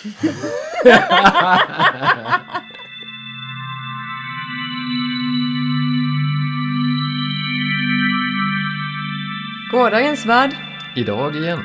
Gårdagens värld. Idag igen.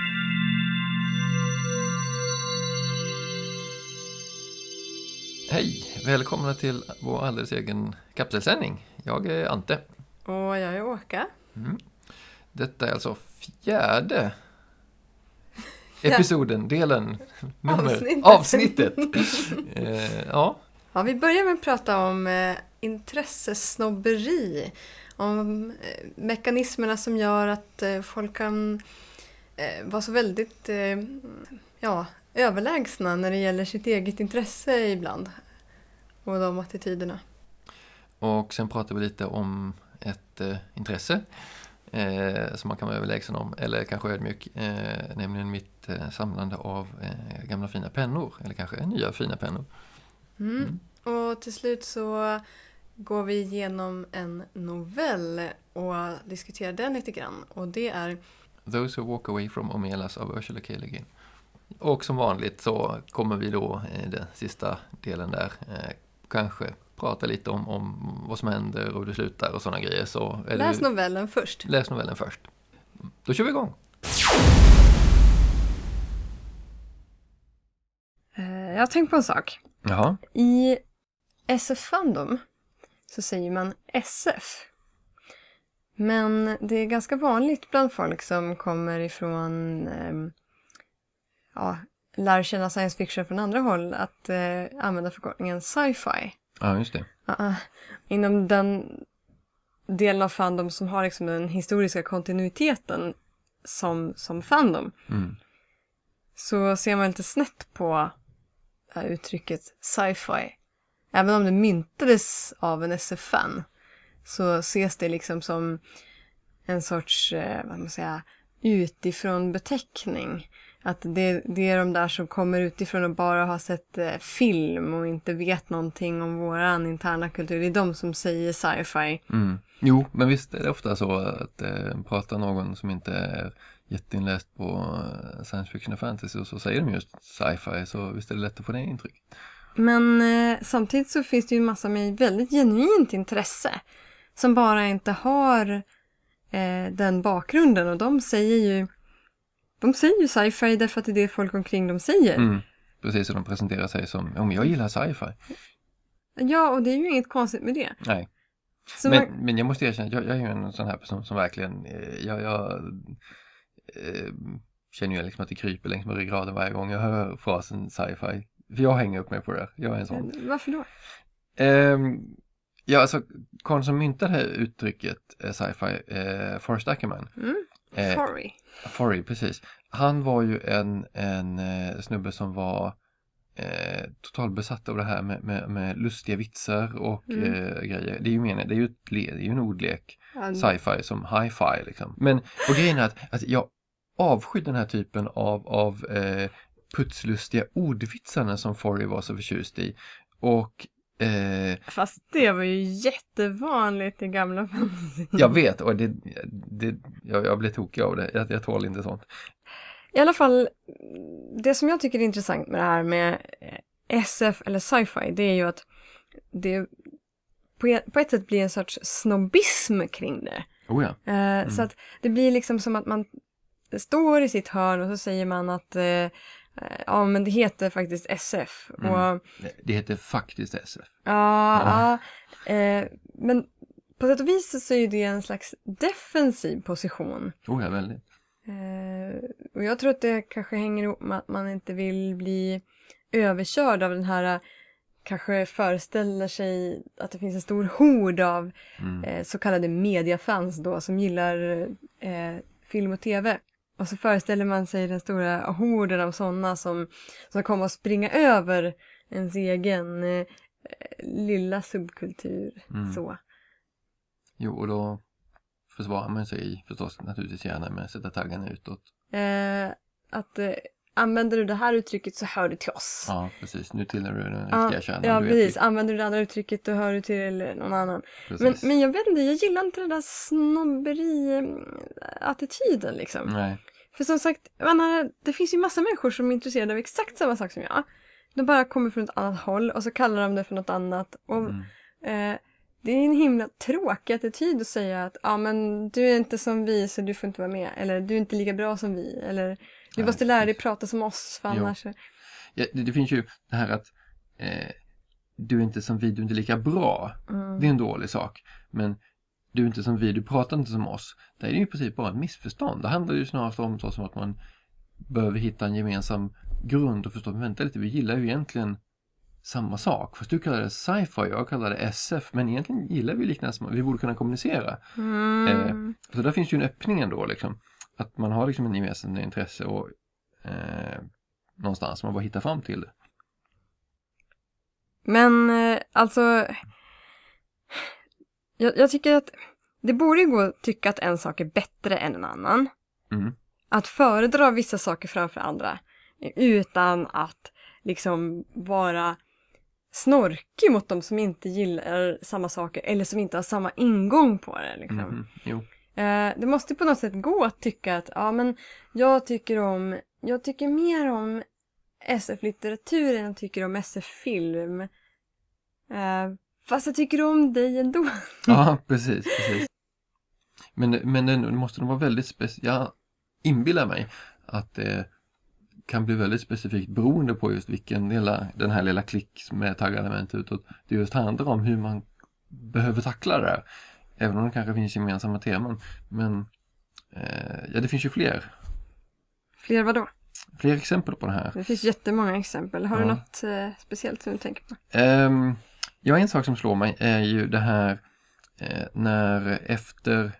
Hej, välkomna till vår alldeles egen kapselsändning. Jag är Ante. Och jag är Åka. Detta är alltså fjärde episoden, delen, avsnittet. Ja, vi börjar med att prata om intressesnobberi. Om mekanismerna som gör att folk kan vara så väldigt överlägsna när det gäller sitt eget intresse ibland. Och de attityderna. och sen pratar vi lite om ett intresse som man kan vara överlägsen om, eller kanske ödmjuk, nämligen mitt samlande av gamla fina pennor, eller kanske nya fina pennor. Och till slut så går vi igenom en novell och diskuterar den lite grann. Och det är Those Who Walk Away from Omelas av Ursula K. Le Guin. Och som vanligt så kommer vi då i den sista delen där kanske prata lite om vad som händer och det slutar och sådana grejer. Så Läs novellen först. Läs novellen först. Då kör vi igång. Jag har tänkt på en sak. Jaha. I SF-fandom så säger man SF. Men det är ganska vanligt bland folk som kommer ifrån lär känna science fiction från andra håll att använda förkortningen sci-fi. Ja, just det. Inom den delen av fandom som har liksom den historiska kontinuiteten som fandom så ser man lite snett på uttrycket sci-fi. Även om det myntades av en SF-fan så ses det liksom som en sorts utifrån beteckning. Att det är de där som kommer utifrån och bara har sett film och inte vet någonting om våran interna kultur. Det är de som säger sci-fi. Jo, men visst är det ofta så att pratar någon som inte är jätteinläst på science fiction och fantasy så säger de just sci-fi, så visst är det lätt att få det intryck. Men samtidigt så finns det ju en massa med väldigt genuint intresse som bara inte har den bakgrunden, och de säger ju sci-fi därför att det är det folk omkring dem säger. Precis, så de presenterar sig som om jag gillar sci-fi. Ja, och det är ju inget konstigt med det. Nej. Men jag måste erkänna, jag är ju en sån här person som verkligen jag känner ju liksom att det kryper längs med ryggraden varje gång jag hör frasen sci-fi. För jag hänger upp mig på det. Jag är en sån. Varför då? Alltså karln som myntade det här uttrycket sci-fi, Forrest Ackerman. Forry, precis. Han var ju en snubbe som var totalt besatt av det här med lustiga vitsar och grejer. Det är ju meningen, det är ju en ordlek, sci-fi som hi-fi liksom. Men och grejen är att jag avskyr den här typen av putslustiga ordvitsarna som Forry var så förtjust i. Och fast det var ju jättevanligt i gamla fantasy. Jag vet, och jag blev tokig av det. Jag tål inte sånt. I alla fall, det som jag tycker är intressant med det här med SF eller sci-fi, det är ju att det på ett sätt blir en sorts snobbism kring det. Oh ja. Så att det blir liksom som att man står i sitt hörn och så säger man att men det heter faktiskt SF. Och, det heter faktiskt SF. Men på sätt och vis så är det en slags defensiv position. Oh ja, väldigt. Och jag tror att det kanske hänger ihop med att man inte vill bli överkörd av den här, kanske föreställer sig att det finns en stor hord av så kallade mediafans då som gillar film och tv. Och så föreställer man sig den stora horden av sådana som kommer att springa över ens egen lilla subkultur. Så. Jo, och då försvarar man sig förstås naturligtvis gärna med att sätta taggarna utåt. Använder du det här uttrycket så hör du till oss. Ja, precis. Nu tillhör du den riktiga kärnan. Ja, precis. Använder du det andra uttrycket då hör du till någon annan. Men jag vet inte, jag gillar inte den där snobberi-attityden liksom. Nej. För som sagt, det finns ju massa människor som är intresserade av exakt samma sak som jag. De bara kommer från ett annat håll och så kallar de det för något annat. Och det är en himla tråkig attityd att säga att men du är inte som vi så du får inte vara med. Eller du är inte lika bra som vi. Eller du måste lära dig prata som oss för annars. Ja, det finns ju det här att du är inte som vi, du är inte lika bra. Det är en dålig sak. Men du är inte som vi, du pratar inte som oss. Det är ju i princip bara ett missförstånd. Det handlar ju snarare om så som att man behöver hitta en gemensam grund och förstå, vänta lite, vi gillar ju egentligen samma sak. Fast du kallar det sci-fi, jag kallar det SF, men egentligen gillar vi liknande, vi borde kunna kommunicera. Så där finns ju en öppning ändå liksom. Att man har liksom en gemensam intresse och någonstans man bara hittar fram till det. Men alltså jag tycker att det borde gå att tycka att en sak är bättre än en annan. Att föredra vissa saker framför andra utan att liksom vara snorkig mot dem som inte gillar samma saker eller som inte har samma ingång på det liksom. Det måste på något sätt gå att tycka att men jag tycker mer om SF-litteratur än jag tycker om SF-film. Fast jag tycker om dig ändå. Ja, precis. Men det måste nog vara väldigt speciellt. Jag inbillar mig att det kan bli väldigt specifikt beroende på just vilken den här lilla klick med taggelement utåt. Det just handlar om hur man behöver tackla det där. Även om det kanske finns gemensamma teman. Men det finns ju fler. Fler vadå? Fler exempel på det här. Det finns jättemånga exempel. Har du något speciellt som du tänker på? En sak som slår mig är ju det här när efter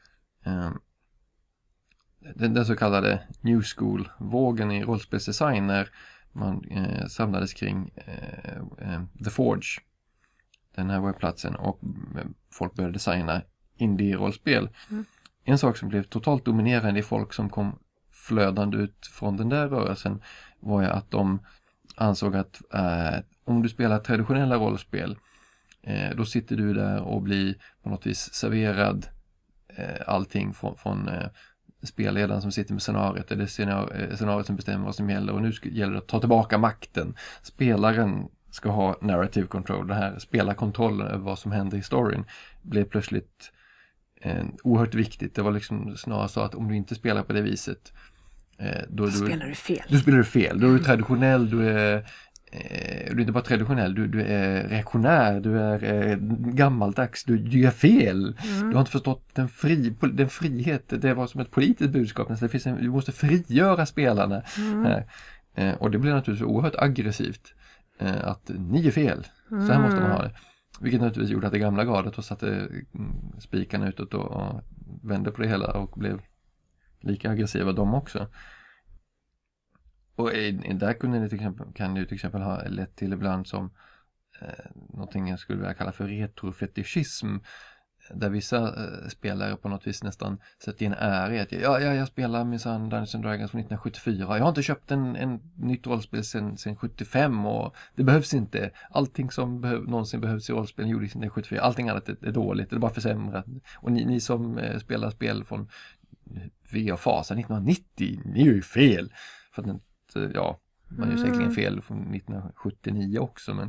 den så kallade New School-vågen i rollspelsdesign, när man samlades kring The Forge, den här webbplatsen, och folk började designa indie-rollspel. En sak som blev totalt dominerande i folk som kom flödande ut från den där rörelsen var ju att de ansåg att om du spelar traditionella rollspel då sitter du där och blir på något vis serverad allting från spelledaren som sitter med scenariot, eller scenariot som bestämmer vad som gäller, och nu gäller det att ta tillbaka makten. Spelaren ska ha narrative control, det här spelarkontrollen över vad som händer i storyn blev plötsligt oerhört viktigt. Det var liksom snarare så att om du inte spelar på det viset då spelar du fel. Då spelar du fel. Då är du traditionell, du är inte bara traditionell, du är reaktionär, du är gammaldags, du gör fel. Du har inte förstått den frihet, det var som ett politiskt budskap. Du måste frigöra spelarna. Och det blir naturligtvis oerhört aggressivt att ni är fel. Så här måste man ha det. Vilket naturligtvis gjorde att det gamla gardet och satte spikarna utåt och vände på det hela och blev lika aggressiva de också. Och där kan det till exempel ha lett till ibland som någonting jag skulle vilja kalla för retrofetischism, där vissa spelare på något vis nästan sätter in ära i att jag spelar minsann Dungeons & Dragons från 1974. Jag har inte köpt en nytt rollspel sedan 75 och det behövs inte. Allting som någonsin behövs i rollspel gjordes 1974. Allting annat är dåligt, det är bara försämrat. Och ni som spelar spel från V-fasa 1990, ni är ju fel. För att man gör säkerligen fel från 1979 också, men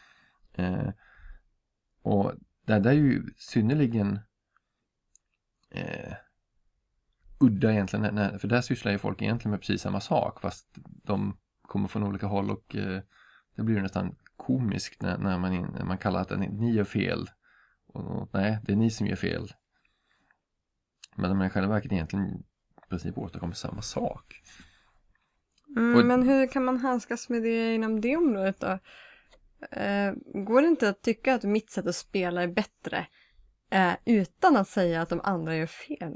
och det är ju synnerligen udda egentligen, för där sysslar ju folk egentligen med precis samma sak, fast de kommer från olika håll, och det blir ju nästan komiskt när man kallar att ni gör fel, och nej, det är ni som gör fel, men man i själva verket egentligen i princip åstadkommer samma sak. Men hur kan man handskas med det inom det området då? Går det inte att tycka att mitt sätt att spela är bättre utan att säga att de andra gör fel?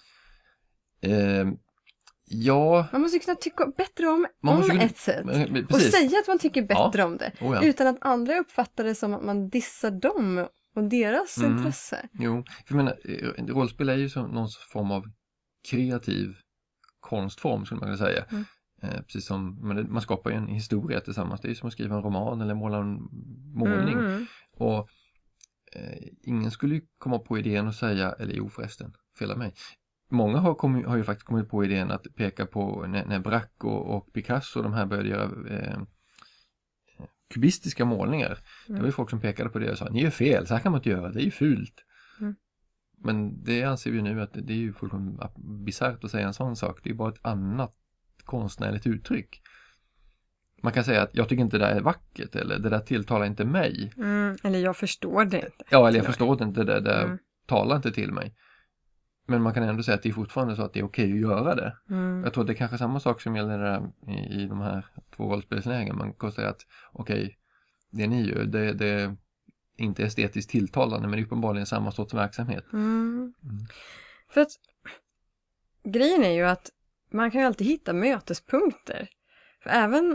Ja. Man måste kunna tycka bättre om ett sätt. Och säga att man tycker bättre om det. Utan att andra uppfattar det som att man dissar dem och deras intresse. Jo, för jag menar, rollspel är ju som någon form av kreativ konstform, skulle man kunna säga. Precis som man skapar ju en historia tillsammans. Det är ju som att skriva en roman eller måla en målning. Och ingen skulle ju komma på idén och säga, eller jo förresten, fel av mig, många har ju faktiskt kommit på idén att peka på när Braque och Picasso de här började göra kubistiska målningar. Det var ju folk som pekade på det och sa, ni är fel, så här kan man inte göra, det är ju fult. Men det anser vi nu att det är ju fullkomligt bisarrt att säga en sån sak. Det är bara ett annat konstnärligt uttryck. Man kan säga att jag tycker inte det där är vackert, eller det där tilltalar inte mig. Eller jag förstår det inte. Ja, eller jag förstår det inte, det där talar inte till mig. Men man kan ändå säga att det är fortfarande så att det är okej att göra det. Jag tror att det är kanske samma sak som gäller där i de här 2 rollspelslägen. Man kan säga att okej, det ni gör, det är inte estetiskt tilltalande, men det är uppenbarligen samma sorts verksamhet. För att grejen är ju att man kan ju alltid hitta mötespunkter. För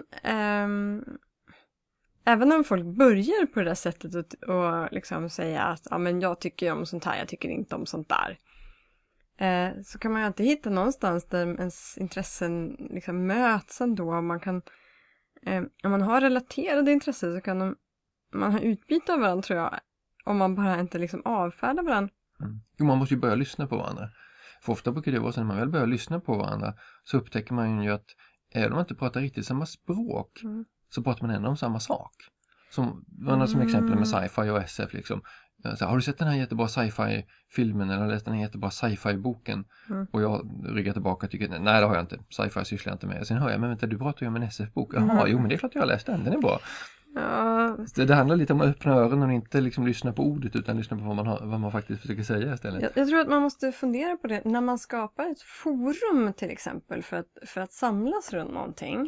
även om folk börjar på det där sättet och liksom säga att ja, men jag tycker om sånt här, jag tycker inte om sånt där. Så kan man ju alltid hitta någonstans där ens intressen liksom möts ändå. Om man har relaterade intressen så kan man ha utbyte av varandra, tror jag. Om man bara inte liksom avfärdar varandra. Jo, man måste ju börja lyssna på varandra. För ofta brukar det vara så när man väl börjar lyssna på varandra så upptäcker man ju att även om man inte pratar riktigt samma språk så pratar man ändå om samma sak. Som exempel med sci-fi och SF liksom. Så, har du sett den här jättebra sci-fi-filmen eller läst den här jättebra sci-fi-boken? Och jag ryggar tillbaka och tycker, nej det har jag inte. Sci-fi sysslar jag inte med. Sen hör jag, men vänta, du pratar ju om en SF-bok. Jaha, jo men det är klart jag har läst den är bra. Det handlar lite om att öppna öronen och inte liksom lyssna på ordet utan lyssna på vad man faktiskt försöker säga istället. Jag tror att man måste fundera på det när man skapar ett forum till exempel för att samlas runt någonting.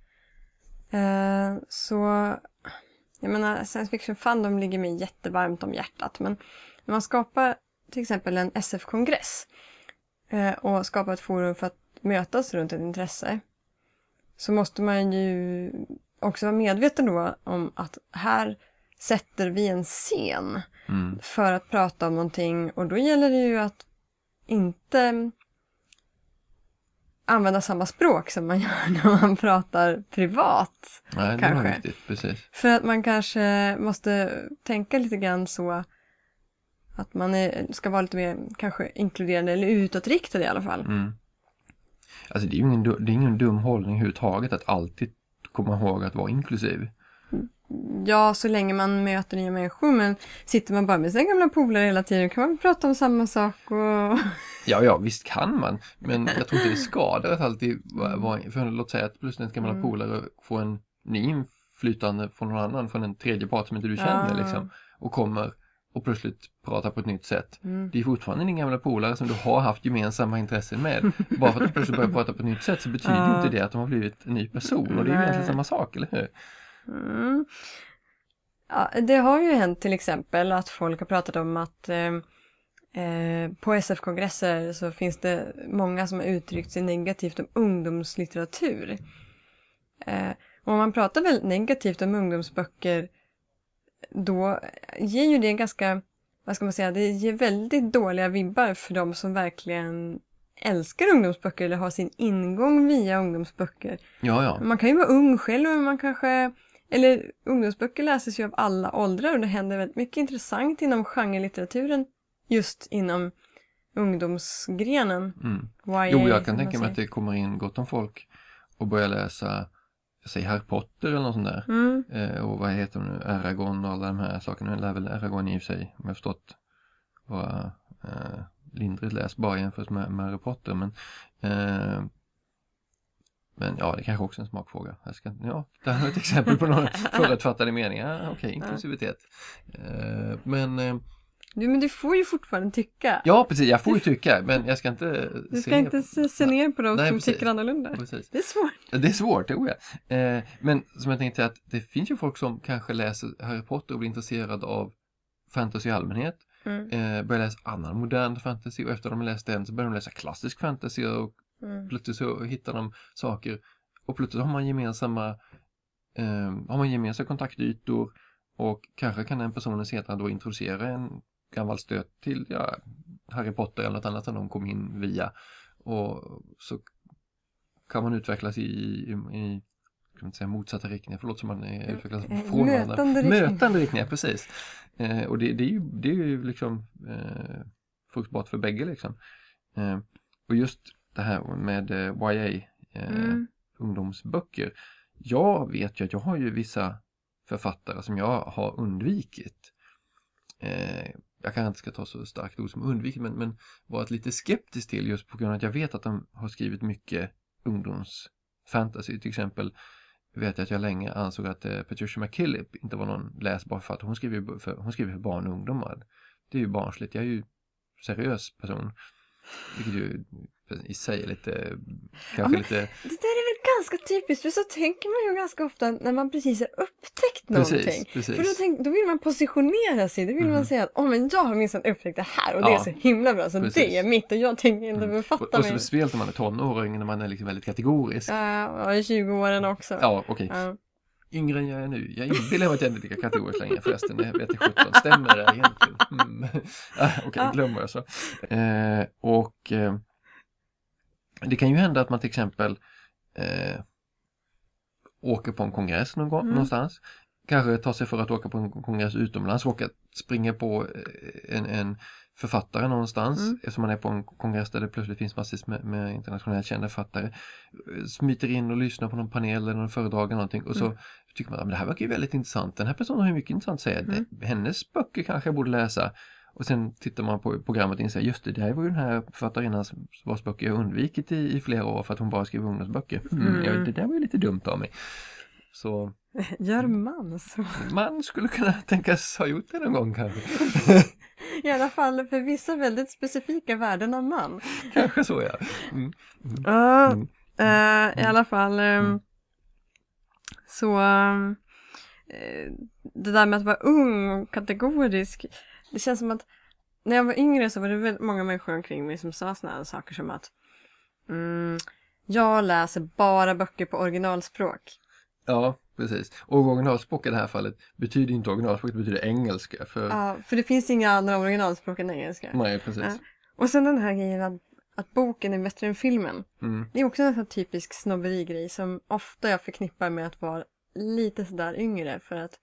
Så jag menar, science fiction fandom ligger mig jättevarmt om hjärtat, men när man skapar till exempel en SF-kongress och skapar ett forum för att mötas runt ett intresse, så måste man ju också vara medveten då om att här sätter vi en scen för att prata om någonting, och då gäller det ju att inte använda samma språk som man gör när man pratar privat. Nej, det är viktigt, precis. För att man kanske måste tänka lite grann så att man ska vara lite mer kanske inkluderande eller utåtriktad i alla fall. Alltså det är ingen dum hållning överhuvudtaget att alltid komma ihåg att vara inklusiv. Ja, så länge man möter nya människor, men sitter man bara med sina gamla polare hela tiden kan man prata om samma sak och... Ja, visst kan man, men jag tror inte det skadar att alltid vara, för låt säga att plötsligt gamla polare får en ny inflytande från någon annan, från en tredje part som inte du känner liksom, och kommer och plötsligt pratar på ett nytt sätt. Det är fortfarande din gamla polare som du har haft gemensamma intressen med. Bara för att du plötsligt börjar prata på ett nytt sätt så betyder inte det att de har blivit en ny person, och det är ju egentligen samma sak, eller hur? Ja, det har ju hänt till exempel att folk har pratat om att på SF-kongresser så finns det många som har uttryckt sig negativt om ungdomslitteratur. Och om man pratar väldigt negativt om ungdomsböcker, då ger ju det ganska, vad ska man säga, det ger väldigt dåliga vibbar för de som verkligen älskar ungdomsböcker eller har sin ingång via ungdomsböcker. Ja. Man kan ju vara ung själv, men man kanske... Eller ungdomsböcker läses ju av alla åldrar och det händer väldigt mycket intressant inom genrelitteraturen just inom ungdomsgrenen. Jo, jag kan tänka mig att det kommer in gott om folk och börjar läsa, säg Harry Potter eller något sånt där. Och vad heter de nu? Eragon och alla de här sakerna. Det är väl Eragon i och för sig, om jag har förstått vad lindrigt läst bara jämfört med Harry Potter. Men ja, det kanske också är en smakfråga. Det här är ett exempel på några förutfattade meningar. Okej, inklusivitet. Men du får ju fortfarande tycka. Ja, precis. Jag får ju tycka, men jag ska inte... Du ska inte se ner på dem som tycker annorlunda. Precis. Det är svårt. Det är svårt, tror jag. Men som jag tänkte att det finns ju folk som kanske läser Harry Potter och blir intresserade av fantasy i allmänhet. Börjar läsa annan modern fantasy, och efter de har läst den så börjar de läsa klassisk fantasy och plötsligt så hittar de saker, och plötsligt har man gemensamma kontaktytor, och kanske kan den personen sedan då introducera en gammal stöt till Harry Potter eller något annat som de kom in via, och så kan man utvecklas i kan man inte säga motsatta riktningar, förlåt, som man utvecklas från mötande riktningar, precis. Och det är ju liksom fruktbart för bägge liksom. Och just det här med YA, ungdomsböcker. Jag vet ju att jag har ju vissa författare som jag har undvikit. Jag kanske inte ska ta så starkt ord som undvikit, men varit lite skeptisk till just på grund av att jag vet att de har skrivit mycket ungdomsfantasy. Till exempel vet jag att jag länge ansåg att Patricia McKillip inte var någon läsbar författare. Hon skriver för barn och ungdomar. Det är ju barnsligt. Jag är ju seriös person. Vilket ju i sig är lite, kanske lite... Det där är väl ganska typiskt, för så tänker man ju ganska ofta när man precis har upptäckt någonting. Precis. För då vill man positionera sig, då vill man säga att men jag har minst upptäckt det här och det är så himla bra, så det är mitt och jag tänker inte befatta mig. Och så speciellt när man är tonåring, när man är liksom väldigt kategorisk. Ja, i 20-åren också. Ja, okej. Ja. Yngre än jag är nu. Jag inbillar mig att jag inte är lika kategorisk längre förresten. Jag vet inte 17. Stämmer det egentligen? Okej, glömmer jag så. Det kan ju hända att man till exempel åker på en kongress någonstans. Kanske tar sig för att åka på en kongress utomlands. Åka springa på en författare någonstans. Eftersom man är på en kongress där det plötsligt finns massvis med internationellt kända författare. Smiter in och lyssnar på någon panel eller någon föredrag eller någonting. Och så tycker man att det här verkar ju väldigt intressant. Den här personen har ju mycket intressant att säga. Hennes böcker kanske jag borde läsa. Och sen tittar man på programmet och inser, just det här var ju den här författarinnan vars böcker jag undvikit i flera år för att hon bara skriver ungdomsböcker. Det där var ju lite dumt av mig. Så gör man så? Man skulle kunna tänkas ha gjort det någon gång kanske. I alla fall för vissa väldigt specifika värden av man. Kanske så, ja. I alla fall så det där med att vara ung och kategorisk, det känns som att när jag var yngre så var det väldigt många människor omkring mig som sa såna här saker som att jag läser bara böcker på originalspråk. Ja, precis. Och originalspråk i det här fallet betyder inte originalspråk, det betyder engelska. Ja, för det finns inga andra originalspråk än engelska. Nej, precis. Ja. Och sen den här grejen att boken är bättre än filmen. Det är också en sån typisk snobberigrej som ofta jag förknippar med att vara lite sådär yngre. För att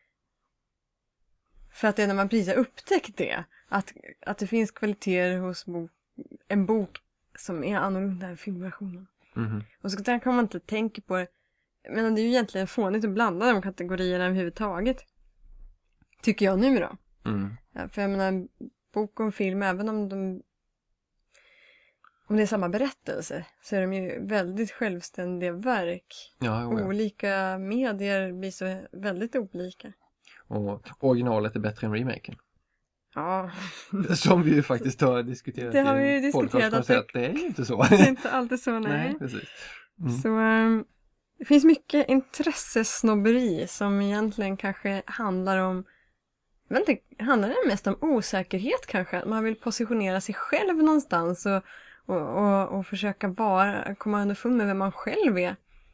det är när man precis har upptäckt det. Att det finns kvaliteter hos en bok som är annorlunda än filmversionen. Och så där kan man inte tänka på det. Men det är ju egentligen fånigt att blanda de kategorierna överhuvudtaget. Tycker jag nu då. Ja, för jag menar, bok och film, även om det är samma berättelse, så är de ju väldigt självständiga verk. Ja. Olika medier blir så väldigt olika. Och originalet är bättre än remaken. Ja. Som vi ju faktiskt har diskuterat. Det har vi ju diskuterat. Att det är ju inte så. Det är inte alltid så, nej. Nej, precis. Så det finns mycket intressesnobberi som egentligen kanske handlar om, handlar det mest om osäkerhet kanske? Att man vill positionera sig själv någonstans och försöka komma underfund med vem man själv är.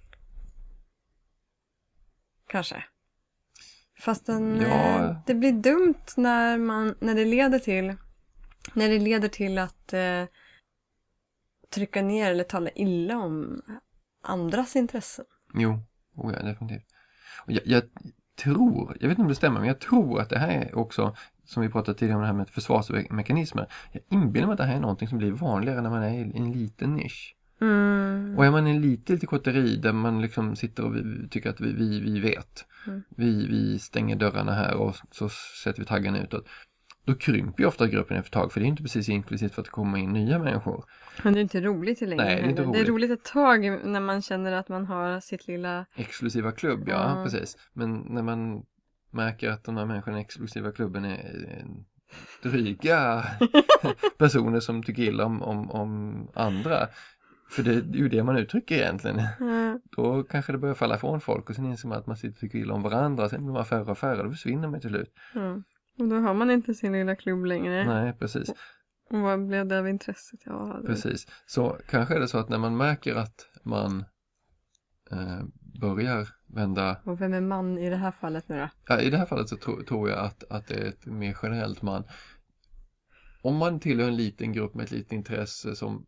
Kanske. Fast det blir dumt när det leder till att trycka ner eller tala illa om andras intressen. Jo, ja, definitivt. Och jag tror, jag vet inte om det stämmer, men jag tror att det här är också, som vi pratade tidigare om det här med försvarsmekanismer. Jag inbillar mig att det här är någonting som blir vanligare när man är i en liten nisch. Och är man i en lite kotteri där man liksom sitter och tycker att vi vet. Vi stänger dörrarna här och så sätter vi taggen utåt. Då krymper ju ofta gruppen efter ett tag, för det är inte precis inklusivt för att komma in nya människor. Men det är inte roligt längre. Nej, det är inte roligt. Det är roligt ett tag när man känner att man har sitt lilla... exklusiva klubb, ja, precis. Men när man märker att de här människorna i exklusiva klubben är dryga personer som tycker illa om andra. För det är ju det man uttrycker egentligen. Då kanske det börjar falla från folk och sen inser man att man sitter och tycker illa om varandra. Sen blir man färre och färre, då försvinner man till slut. Och då har man inte sin lilla klubb längre. Nej, precis. Och vad blev det av intresset? Ja, precis. Så kanske är det så att när man märker att man börjar vända... Och vem är man i det här fallet nu då? Ja, i det här fallet så tror jag att det är ett mer generellt man. Om man tillhör en liten grupp med ett litet intresse som...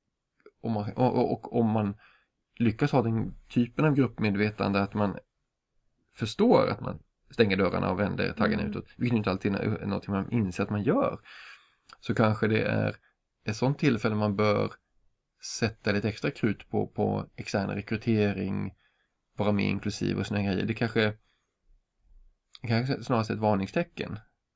Om man lyckas ha den typen av gruppmedvetande att man förstår att man stänger dörrarna och vänder taggen utåt, vilket inte alltid är något man inser att man gör, så kanske det är ett sånt tillfälle man bör sätta lite extra krut på extern rekrytering, vara med inklusiv och såna grejer. Det kanske snarast ett varningstecken.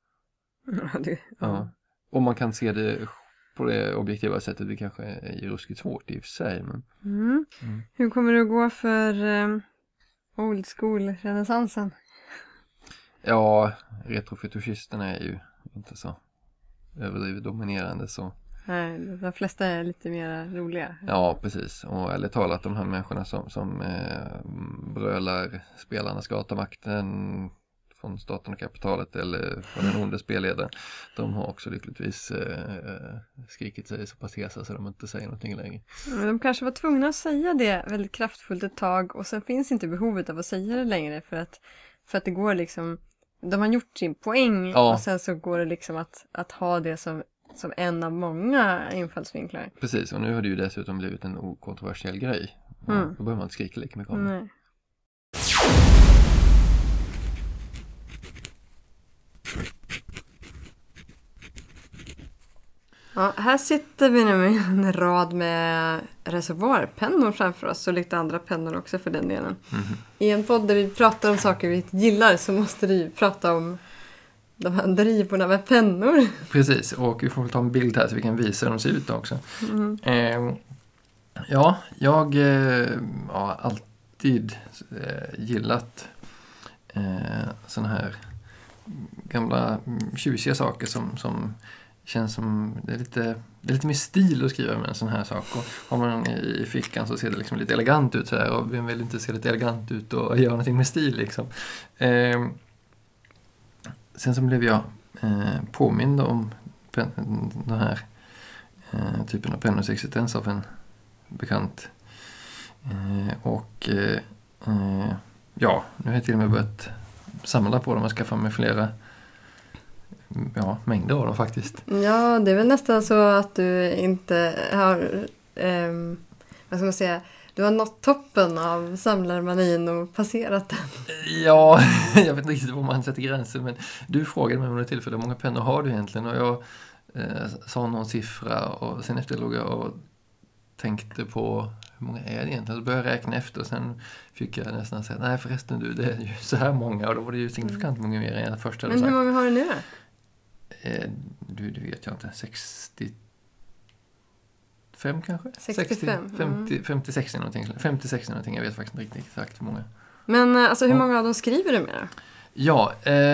Ja. Och man kan se det på det objektiva sättet, det kanske är ruskigt svårt i och för sig. Men... Hur kommer det att gå för old school-renässansen? Ja, retrofetischisterna är ju inte så överdrivet dominerande så. Nej, de flesta är lite mer roliga. Ja, precis. Och eller talat de här människorna som brölar spelarna ska ta makten från staten och kapitalet eller från den onde spelledaren. De har också lyckligtvis skrikit sig så pass hesa så de inte säger någonting längre. Men de kanske var tvungna att säga det väldigt kraftfullt ett tag och sen finns inte behovet av att säga det längre för att det går liksom, de har gjort sin poäng och sen så går det liksom att ha det som en av många infallsvinklar. Precis, och nu har det ju dessutom blivit en okontroversiell grej. Då behöver man inte skrika lika mycket om det. Nej. Ja, här sitter vi nu med en rad med reservoarpennor framför oss och lite andra pennor också för den delen. I en podd där vi pratar om saker vi gillar så måste vi prata om de här drivorna med pennor. Precis, och vi får väl ta en bild här så vi kan visa hur de ser ut också. Ja, jag har alltid gillat såna här gamla tjusiga saker som känns som det är lite mer stil att skriva med en sån här sak. Och har man i fickan så ser det liksom lite elegant ut så här, och vem vill inte se lite elegant ut och göra någonting med stil liksom. Sen så blev jag påmind om den här typen av pennors existens av en bekant. Ja, nu har jag till och med börjat samla på dem och skaffa mig flera mängder av dem faktiskt. Ja, det är väl nästan så att du inte har vad ska man säga, du har nått toppen av samlarmanin och passerat den. Ja, jag vet inte riktigt var man sätter gränsen, men du frågade mig om det tillfälle, hur många pennor har du egentligen? Och jag sa någon siffra och sen efter låg jag och tänkte på hur många är det egentligen? Så började jag räkna efter och sen fick jag nästan säga, nej förresten du, det är ju så här många, och då var det ju signifikant många mer än jag först hade sagt. Men hur många har du nu då? Du vet jag inte, 65 kanske? 65? 50-60 någonting. 50-60 någonting, jag vet faktiskt inte riktigt exakt hur många. Men alltså hur många av dem skriver du med då? Ja,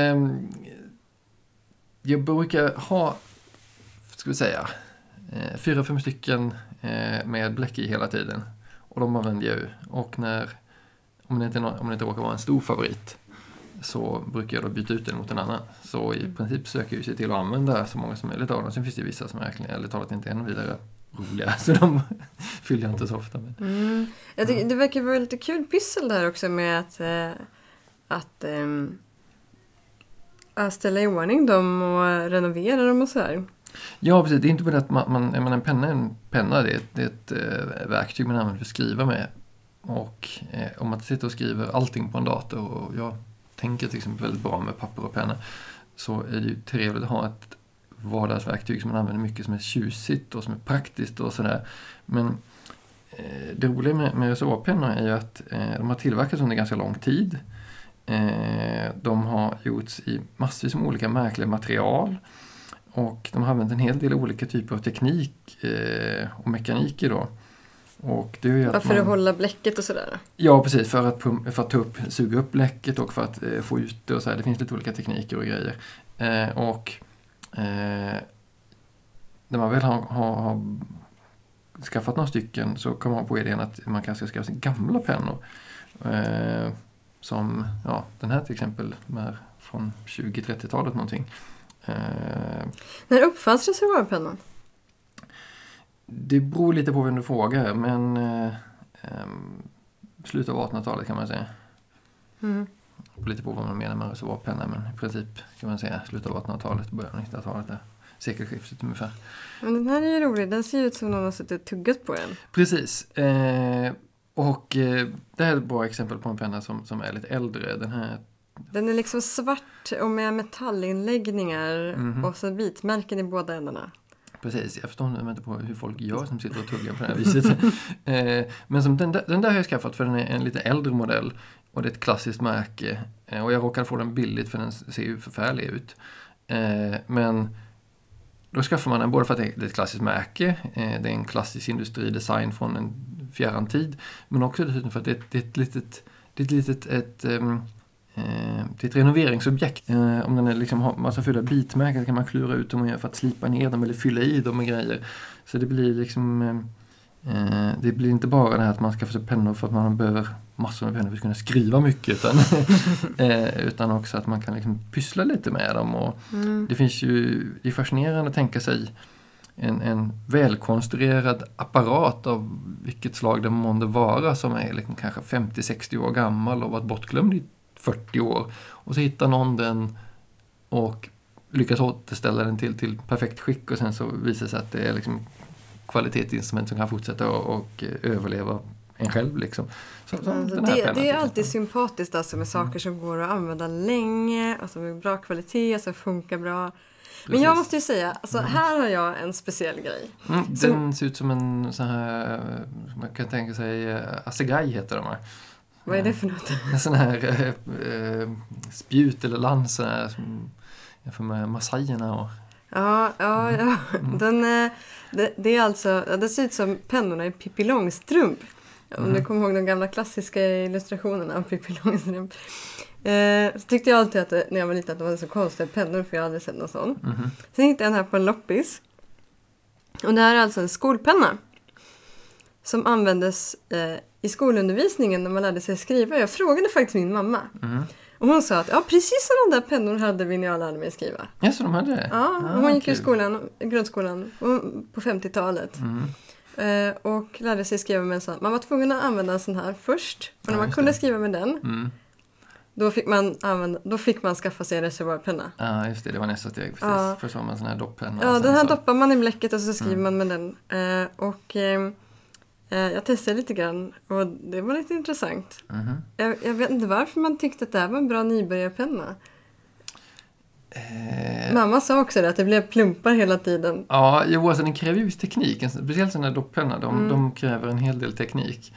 jag brukar ha, ska vi säga, 4-5 stycken med bläck i hela tiden. Och de använder jag ju. Och om det inte råkar vara en stor favorit så brukar jag då byta ut den mot en annan. Så i princip söker jag sig till att använda så många som möjligt av dem. Sen finns det vissa som verkligen, eller talat inte ännu vidare roliga, så de fyller jag inte så ofta med. Jag tycker, det verkar vara lite kul pyssel där också med att ställa i ordning dem och renovera dem och så här. Ja, precis. Det är inte bara att en penna är en penna. Det är ett verktyg man använder för att skriva med. Och om man sitter och skriver allting på en dator, och jag tänker till exempel väldigt bra med papper och penna, så är det ju trevligt att ha ett vardagsverktyg som man använder mycket, som är tjusigt och som är praktiskt och sådär. Men det roliga med reservoarpennor är ju att de har tillverkats under ganska lång tid. De har gjorts i massvis med olika märkliga material. Och de har använt en hel del olika typer av teknik och mekaniker då. Och det är för att hålla bläcket och sådär? Ja, precis. För att suga upp bläcket och för att få ut det och så här. Det finns lite olika tekniker och grejer. När man väl har skaffat några stycken så kommer man på idén att man kanske ska skaffa sig gamla pennor. Som den här till exempel är från 20-30-talet någonting. När uppfanns reservoarpennan? Det beror lite på vem du frågar, men slutet av 1800-talet kan man säga. Lite på vad man menar med reservoarpenna, men i princip kan man säga slutet av 1800-talet, början av 1900-talet där. Sekelskiftet ungefär. Men den här är ju rolig, den ser ut som någon har suttit och tuggat på den. Precis. Och det här är ett bra exempel på en penna som är lite äldre. Den är liksom svart och med metallinläggningar och så bitmärken i båda ändarna. Precis, jag förstår inte på hur folk gör som sitter och tuggar på det här viset. Men som den där har jag skaffat för den är en lite äldre modell. Och det är ett klassiskt märke. Och jag råkade få den billigt för den ser ju förfärlig ut. Men då skaffar man den både för att det är ett klassiskt märke. Det är en klassisk industridesign från en fjärran tid. Men också dessutom för att det är ett renoveringsobjekt. Om den är liksom har massa fulla bitmärken kan man klura ut dem och göra för att slipa ner dem eller fylla i dem med grejer. Så det blir liksom det blir inte bara det här att man ska få pennor för att man behöver massor med pennor för att kunna skriva mycket utan också att man kan liksom pyssla lite med dem och det är fascinerande att tänka sig en välkonstruerad apparat av vilket slag det måste vara som är liksom kanske 50-60 år gammal och varit bortglömd i 40 år och så hittar någon den och lyckas återställa den till perfekt skick och sen så visar det sig att det är liksom kvalitetsinstrument som kan fortsätta och överleva en själv liksom. Det är alltid sympatiskt alltså med saker som går att använda länge och som är bra kvalitet och som funkar bra. Men jag måste ju säga, alltså här har jag en speciell grej. Den ser ut som en sån här, man kan tänka sig, assegai heter de här. Vad är det för något? En sån här spjut eller lans sån här, för med massajerna och... Ja. Det är alltså, det ser ut som pennorna i Pippi Långstrump. Om du kommer ihåg de gamla klassiska illustrationerna av Pippi Långstrump. Så tyckte jag alltid att när jag var liten att det var så konstiga pennor för jag hade sett någon sån. Sen hittade jag den här på en loppis. Och det här är alltså en skolpenna. Som användes i skolundervisningen när man lärde sig skriva. Jag frågade faktiskt min mamma. Och hon sa att precis sådana där pennor hade vi när jag lärde mig skriva. Ja, så de hade det? Ja, hon gick i grundskolan på 50-talet. Och lärde sig skriva med en sån. Man var tvungen att använda en sån här först. Och när man kunde skriva med den, då fick man skaffa sig en reservoarpenna. Ja, just det. Det var nästa steg. Precis. Ja. Först har man en sån här dopppenna. Ja, den här doppar man i bläcket och så skriver man med den. Jag testade lite grann och det var lite intressant. Jag vet inte varför man tyckte att det här var en bra nybörjarpenna. Mamma sa också det, att det blev plumpar hela tiden. Ja, alltså den kräver ju viss teknik. Speciellt sådana här dopppenna, de kräver en hel del teknik.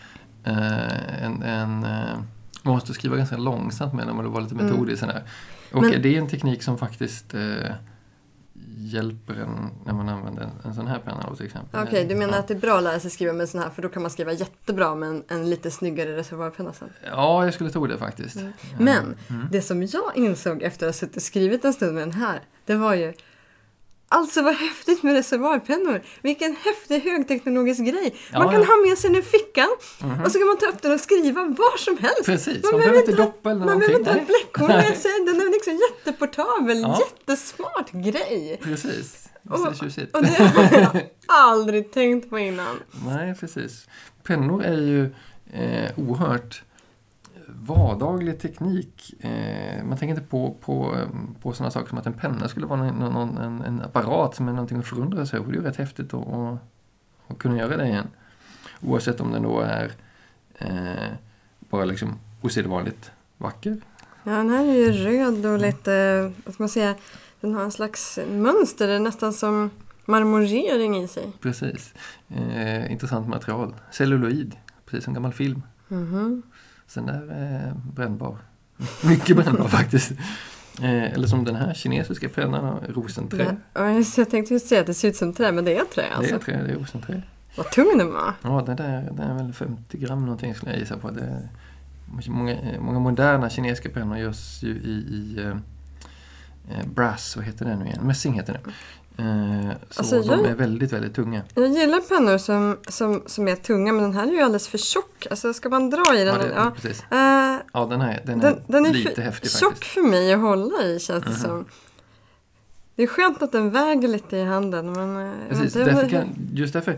Man måste skriva ganska långsamt med dem och vara lite metodisk. Och det är en teknik som faktiskt hjälper en när man använder en sån här penna till exempel. Okej, du menar att det är bra att lära sig skriva med en sån här, för då kan man skriva jättebra med en lite snyggare reservoarpenna sen? Ja, jag skulle tro det faktiskt. Men det som jag insåg efter att ha suttit och skrivit en stund med den här, det var ju alltså vad häftigt med reservoarpennor. Vilken häftig högteknologisk grej. Man kan ha med sig den i fickan och så kan man ta upp den och skriva var som helst. Precis, man behöver inte doppa eller någonting. Man behöver inte ha bläckor med sig. Den är liksom jätteportabel, jättesmart grej. Precis, det är tjusigt. Och det har jag aldrig tänkt på innan. Nej, precis. Pennor är ju oerhört vardaglig teknik. Man tänker inte på sådana saker som att en penna skulle vara en apparat som är någonting att förundra sig över. Det är ju rätt häftigt att kunna göra det igen. Oavsett om den då är bara liksom osedvanligt vacker. Ja, den här är ju röd och lite, vad ska man säga, den har en slags mönster, det är nästan som marmorering i sig. Precis. Intressant material. Celluloid, precis som gammal film. Sen är brännbar. Mycket brännbar faktiskt. Eller som den här kinesiska pennan, rosenträ. Ja, jag tänkte just säga att det ser ut som trä, men det är trä alltså. Det är rosenträ. Vad tung den var. Ja, det är väl 50 gram någonting skulle jag gissa på. Många moderna kinesiska pennor görs ju i brass, vad heter det nu igen? Mässing heter det. Så alltså de är väldigt, väldigt tunga. Jag gillar pennor som är tunga, men den här är ju alldeles för tjock. Alltså ska man dra i den? Ja, precis. Den är lite häftig tjock faktiskt. För mig att hålla i, känns det som. Det är skönt att den väger lite i handen. Men, precis, just därför.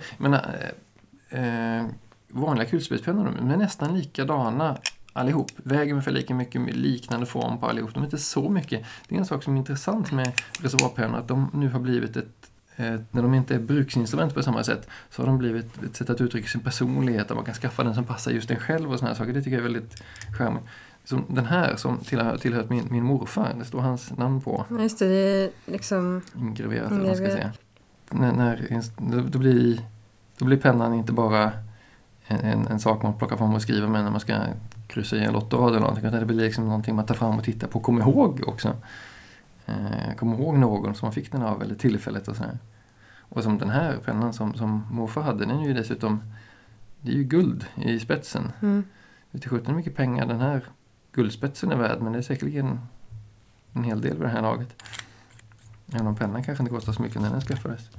Vanliga kulspetspennor, de är nästan likadana allihop. Väger ungefär lika mycket med liknande form på allihop. De är inte så mycket. Det är en sak som är intressant med reservoarpennor, att de nu har blivit när de inte är bruksinstrument på samma sätt, så har de blivit ett sätt att uttrycka sin personlighet, och man kan skaffa den som passar just en själv och såna här saker. Det tycker jag är väldigt charmigt. Som den här som tillhört min morfar, det står hans namn på. Just det är liksom ingraverat, eller vad man ska säga. då blir pennan inte bara en sak man plockar fram och skriver med när man ska kryssa i en lottorad eller någonting. Utan det blir liksom någonting man tar fram och tittar på. Kom ihåg också. Kom ihåg någon som man fick den av eller tillfället och så här. Och som den här pennan som morfar hade, den är ju dessutom, det är ju guld i spetsen. Det är 17 mycket pengar den här guldspetsen är värd, men det är säkerligen en hel del vid det här laget. Även om pennan kanske inte kostar så mycket när den skaffades.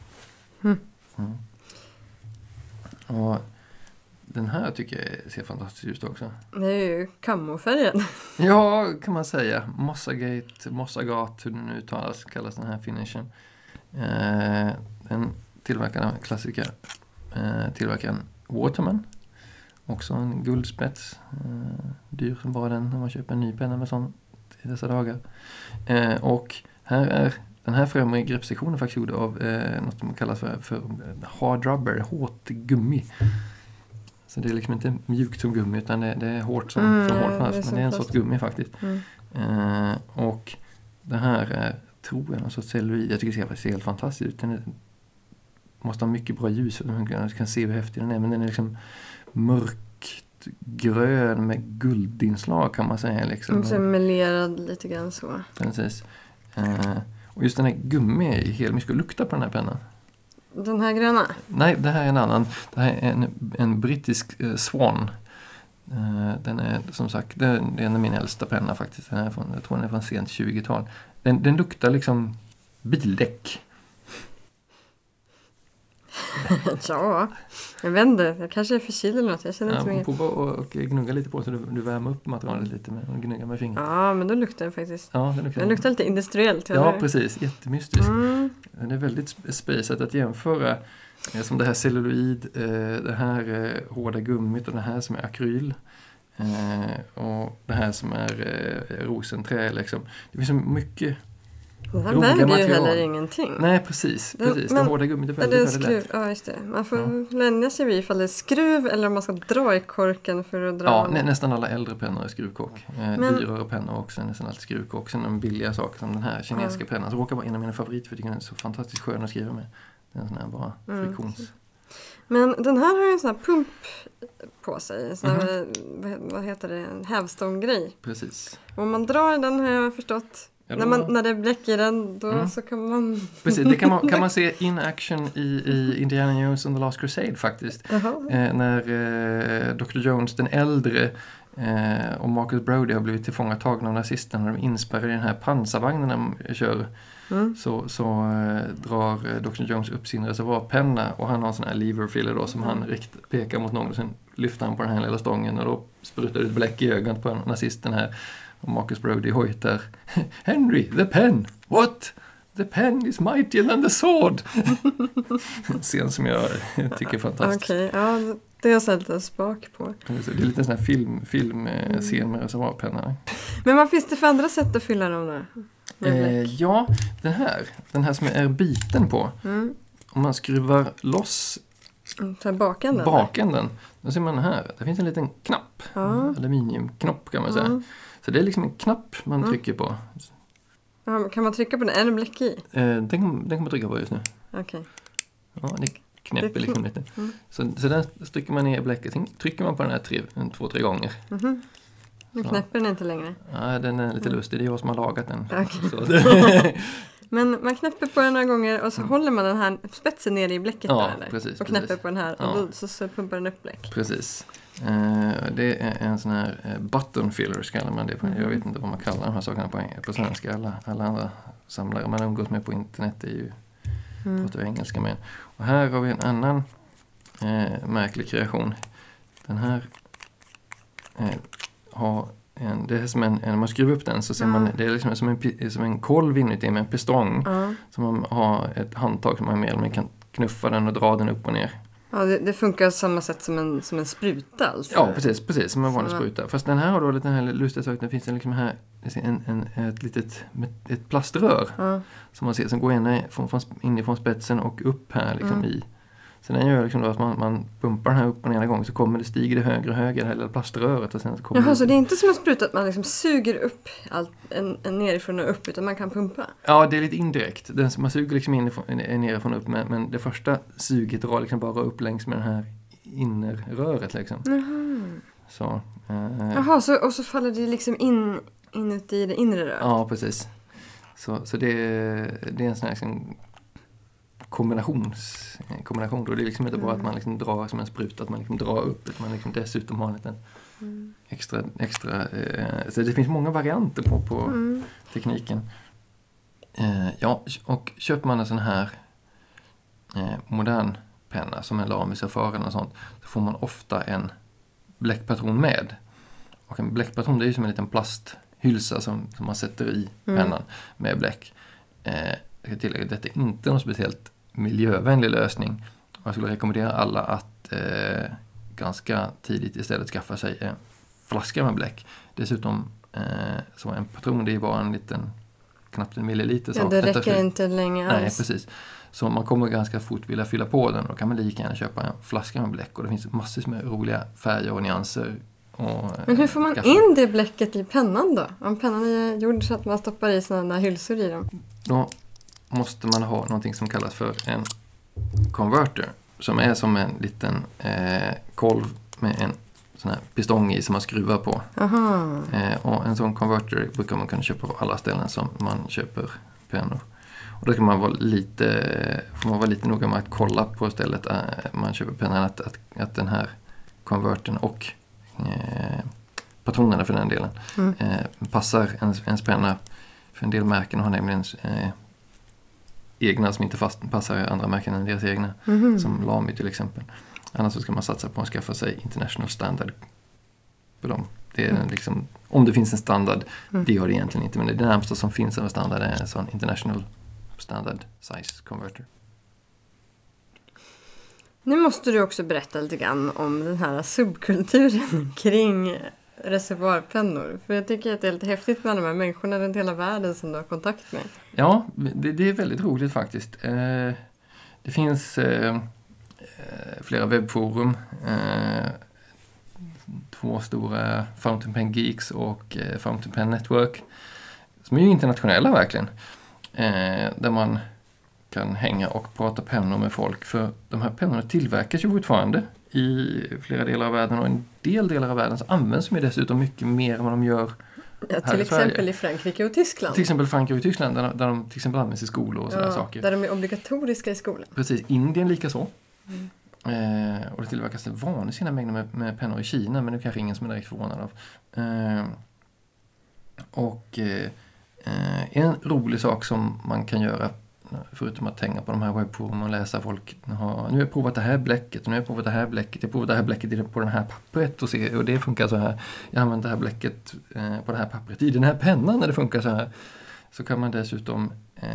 Och den här tycker jag ser fantastiskt ut också. Det är ju kamofärgen. Ja, kan man säga. Mossagat, hur den uttalas, kallas den här finishen. Den tillverkaren Waterman. Också en guldspets. Dyr som bara den när man köper en ny penna med sånt i dessa dagar. Och här är den här främre greppsektionen faktiskt gjord av något som kallas för hard rubber, hårt gummi. Så det är liksom inte mjukt som gummi utan det är hårt som hårt fast. Men det är en sorts gummi faktiskt. Och det här är, tror jag, någon sorts celluloid. Jag tycker det ser helt fantastiskt ut. Den måste ha mycket bra ljus. Man kan se hur häftig den är. Men den är liksom mörkt grön med guldinslag kan man säga. Liksom. Också melerad lite grann så. Precis. Och just den här gummi är helt mycket att lukta på den här pennan. Den här gröna? Nej, det här är en annan. Det här är en brittisk Swan. Den är som sagt, det är en av mina äldsta penna faktiskt. Jag tror den är från sent 20-tal. Den luktar liksom bildäck. Ja, jag vet inte. Jag kanske är förkyld eller något. Jag känner inte mer. Prova och gnugga lite på så du värmer upp materialet lite och gnugga med fingret. Ja, men då luktar det faktiskt. Ja, den luktar lite industriellt. Ja, precis. Jättemystiskt. Den är väldigt spacet att jämföra som det här celluloid, det här hårda gummit och det här som är akryl. Och det här som är rosenträ liksom. Det finns så mycket den väger ju heller ingenting. Nej, precis. Det hårda gummit är väldigt lätt. Ja, just det. Man får vänja sig vid ifall det är skruv eller om man ska dra i korken för att dra. Ja, nästan alla äldre pennor är skruvkork. Dyrare pennor också, nästan alltid skruvkork. Sen de billiga saker som den här kinesiska pennan. Så råkar vara en av mina favoriter för jag tycker den är så fantastiskt skön att skriva med. Den är sån här bara friktions. Men den här har ju en sån här pump på sig. En sån här, vad heter det? En hävstånggrej. Precis. Om man drar den har jag förstått. Ja, när det bläcker den, då så kan man... Precis, det kan man se in action i Indiana Jones and the Last Crusade faktiskt. När Dr. Jones den äldre och Marcus Brody har blivit tillfångatagna av nazisterna när de inspärrar i den här pansarvagnen de kör. Så drar Dr. Jones upp sin reservoarpenna och han har en sån här leverfiller då som han pekar mot någon och sen lyfter han på den här lilla stången och då sprutar det ut bläck i ögat på nazisten här. Och Marcus Brody hojtar Henry, the pen! What? The pen is mightier than the sword! En scen som jag tycker är fantastisk. Okej, ja, det har jag sett en spak på. Det är lite en sån här filmscen med reservoarpenna. Men vad finns det för andra sätt att fylla dem där? Ja, den här som är biten på. Om man skruvar loss bakänden, då ser man här, det finns en liten knapp. Aluminiumknopp kan man säga. Så det är liksom en knapp man trycker på. Ja, kan man trycka på den? Är det bläck i? Den kan man trycka på just nu. Okej. Ja, det knäpper liksom lite. Så den trycker man ner bläcket. Sen trycker man på den här 2-3 gånger. Nu knäpper den inte längre. Ja, den är lite lustig. Det är jag som har lagat den. Okay. Men man knäpper på den några gånger och så håller man den här spetsen ner i bläcket där. Precis, och knäpper på den här och då så pumpar den upp bläck. Precis. Det är en sån här button fillers kallar man det på. Jag vet inte vad man kallar de här sakerna på svenska. Alla andra samlare man umgås med på internet är ju pratar engelska med. Och här har vi en annan märklig kreation. Den här har det är som när man skruvar upp den så ser man det är liksom som en kolv inuti med en pistong som man har ett handtag som man med eller kan knuffa den och dra den upp och ner. Ja, det funkar samma sätt som en spruta alltså. Ja, precis som en vanlig spruta. Fast den här har då lite den här lustiga saken, det finns liksom här ett plaströr som man ser som går inifrån spetsen och upp här liksom i. Så den gör liksom då att man pumpar den här upp och ner en gång, så stiger det högre och högre, det här lilla plaströret. Och sen så kommer så det är inte som en spruta att man liksom suger upp allt en nerifrån och upp, utan man kan pumpa? Ja, det är lite indirekt. Man suger liksom nerifrån och upp, men det första suget drar liksom bara upp längs med den här innerröret liksom. Så, och så faller det liksom inuti det inre röret? Ja, precis. Så det är en sån här liksom kombination då. Det är liksom inte bara att man liksom drar som en spruta, att man liksom drar upp, utan man liksom dessutom har en liten extra så det finns många varianter på tekniken. Och köper man en sån här modern penna som en Lamy Safari och sånt, så får man ofta en bläckpatron med. Och en bläckpatron, det är ju som en liten plasthylsa som man sätter i pennan med bläck. Jag kan tillägga att detta är inte någon speciellt miljövänlig lösning. Jag skulle rekommendera alla att ganska tidigt istället skaffa sig en flaska med bläck. Dessutom så en patron, det är bara en liten, knappt en milliliter. Ja, det räcker inte länge alls. Nej, precis. Så man kommer ganska fort vilja fylla på den, och då kan man lika gärna köpa en flaska med bläck. Och det finns massor med roliga färger och nyanser. Men hur får man in det bläcket i pennan då? Om pennan är gjord så att man stoppar i sådana hylsor i dem. Då måste man ha någonting som kallas för en converter. Som är som en liten kolv med en sån här pistong i som man skruvar på. Och en sån converter brukar man kunna köpa på alla ställen som man köper pennor. Och då kan man vara får man vara lite noga med att kolla på stället man köper pennan att den här konverten och patronerna för den delen passar ens penna. För en del märken har nämligen egna som inte passar andra märken än deras egna. Som Lamy till exempel. Annars så ska man satsa på att skaffa sig international standard för dem. Det är liksom, om det finns en standard, det gör det egentligen inte, men det närmaste som finns en standard är en sån international standard size converter. Nu måste du också berätta lite grann om den här subkulturen kring reservoarpennor. För jag tycker att det är lite häftigt med de här människorna runt hela världen som du har kontakt med. Ja, det är väldigt roligt faktiskt. Det finns flera webbforum. 2 stora Fountain Pen Geeks och Fountain Pen Network. Som är ju internationella verkligen. Där man kan hänga och prata pennor med folk. För de här pennorna tillverkas ju fortfarande i flera delar av världen. Och en del delar av världen så används de ju dessutom mycket mer än vad de gör här till exempel i Frankrike och Tyskland. Till exempel Frankrike och Tyskland där de till exempel används i skolor och sådana saker. Där de är obligatoriska i skolan. Precis, Indien lika så. Och det tillverkas vanligt sina mängder med pennor i Kina, men det är kanske ingen som är direkt förvånad av. En rolig sak som man kan göra, förutom att tänka på de här webbforum och läsa folk, nu har jag provat det här bläcket, och nu har jag provat det här bläcket, jag provar det här bläcket på den här pappret och det funkar så här. Jag använder det här bläcket på det här pappret i den här pennan när det funkar så här. Så kan man dessutom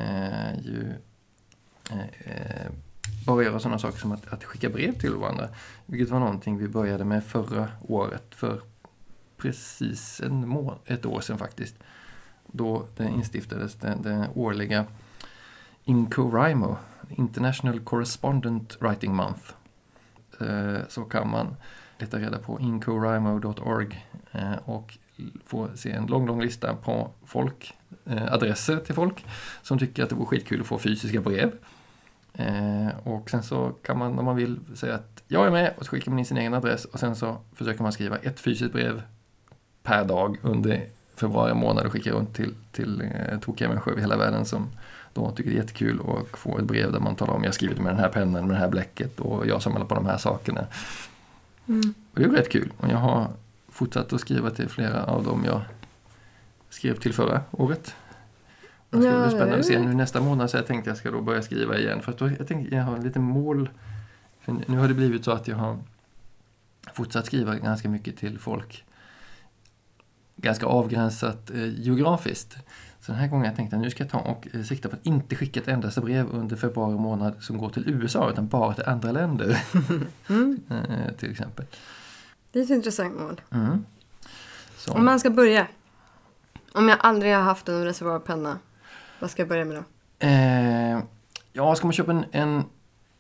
bara göra sådana saker som att skicka brev till varandra. Vilket var någonting vi började med förra året, för precis ett år sedan faktiskt. Då det instiftades det årliga INCOWRIMO, International Correspondent Writing Month. Så kan man leta reda på incowrimo.org och få se en lång lista på adresser till folk som tycker att det vore skitkul att få fysiska brev. Och sen så kan man, om man vill, säga att jag är med, och så skickar man in sin egen adress och sen så försöker man skriva ett fysiskt brev per dag under februari månad och skicka runt till tokiga människor över hela världen som då tycker det är jättekul att få ett brev där man talar om jag har skrivit med den här pennan, med det här bläcket och jag samlar på de här sakerna. Och det är rätt kul. Och jag har fortsatt att skriva till flera av dem jag skrev till förra året. Det ska bli spännande att se nu nästa månad, så jag tänkte jag ska då börja skriva igen. För att jag tänkte jag har lite mål. För nu har det blivit så att jag har fortsatt skriva ganska mycket till folk. Ganska avgränsat geografiskt. Så den här gången jag tänkte att nu ska jag ta och sikta på att inte skicka ett endaste brev under februari månad som går till USA, utan bara till andra länder. Till exempel. Det är ett intressant mål. Så. Om man ska börja. Om jag aldrig har haft en reservoarpenna, vad ska jag börja med då? Ska man köpa en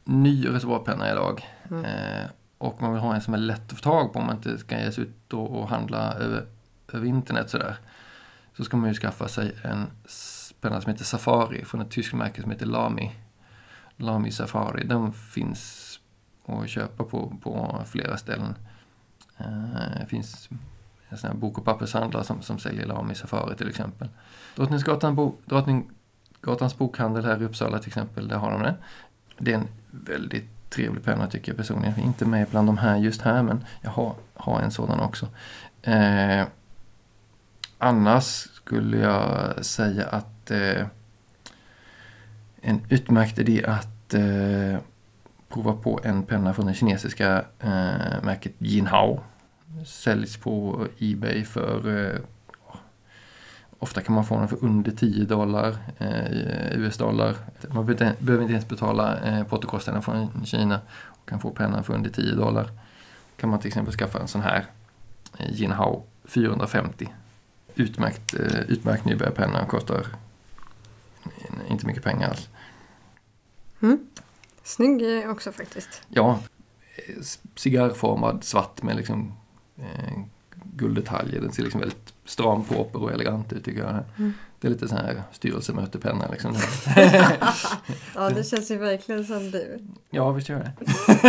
ny reservoarpenna idag och man vill ha en som är lätt att få tag på om man inte ska ge sig ut och handla över internet sådär, så ska man ju skaffa sig en penna som heter Safari från ett tyskt märke som heter Lamy Safari. Den finns att köpa på flera ställen. Det finns en sån här bok- och pappershandlare som säljer Lamy Safari till exempel. Drottninggatans bokhandel här i Uppsala till exempel, där har de det. Det är en väldigt trevlig penna tycker jag personligen. Inte med bland de här just här, men jag har en sådan också. Annars skulle jag säga att en utmärkt idé att prova på en penna från det kinesiska märket Jinhao. Säljs på eBay för ofta kan man få den för under $10 US-dollar. Man behöver inte ens betala portokostnaden från Kina och kan få pennan för under $10. Kan man till exempel skaffa en sån här Jinhao 450. Utmärkt nybörjarpenna, kostar inte mycket pengar alls. Snygg också faktiskt. Ja, cigarrformad svart med liksom gulddetaljer. Den ser liksom väldigt stram, proper och elegant ut tycker jag. Det är lite sån här styrelsemötepenna liksom. Ja, det känns ju verkligen som du. Ja, visst gör det.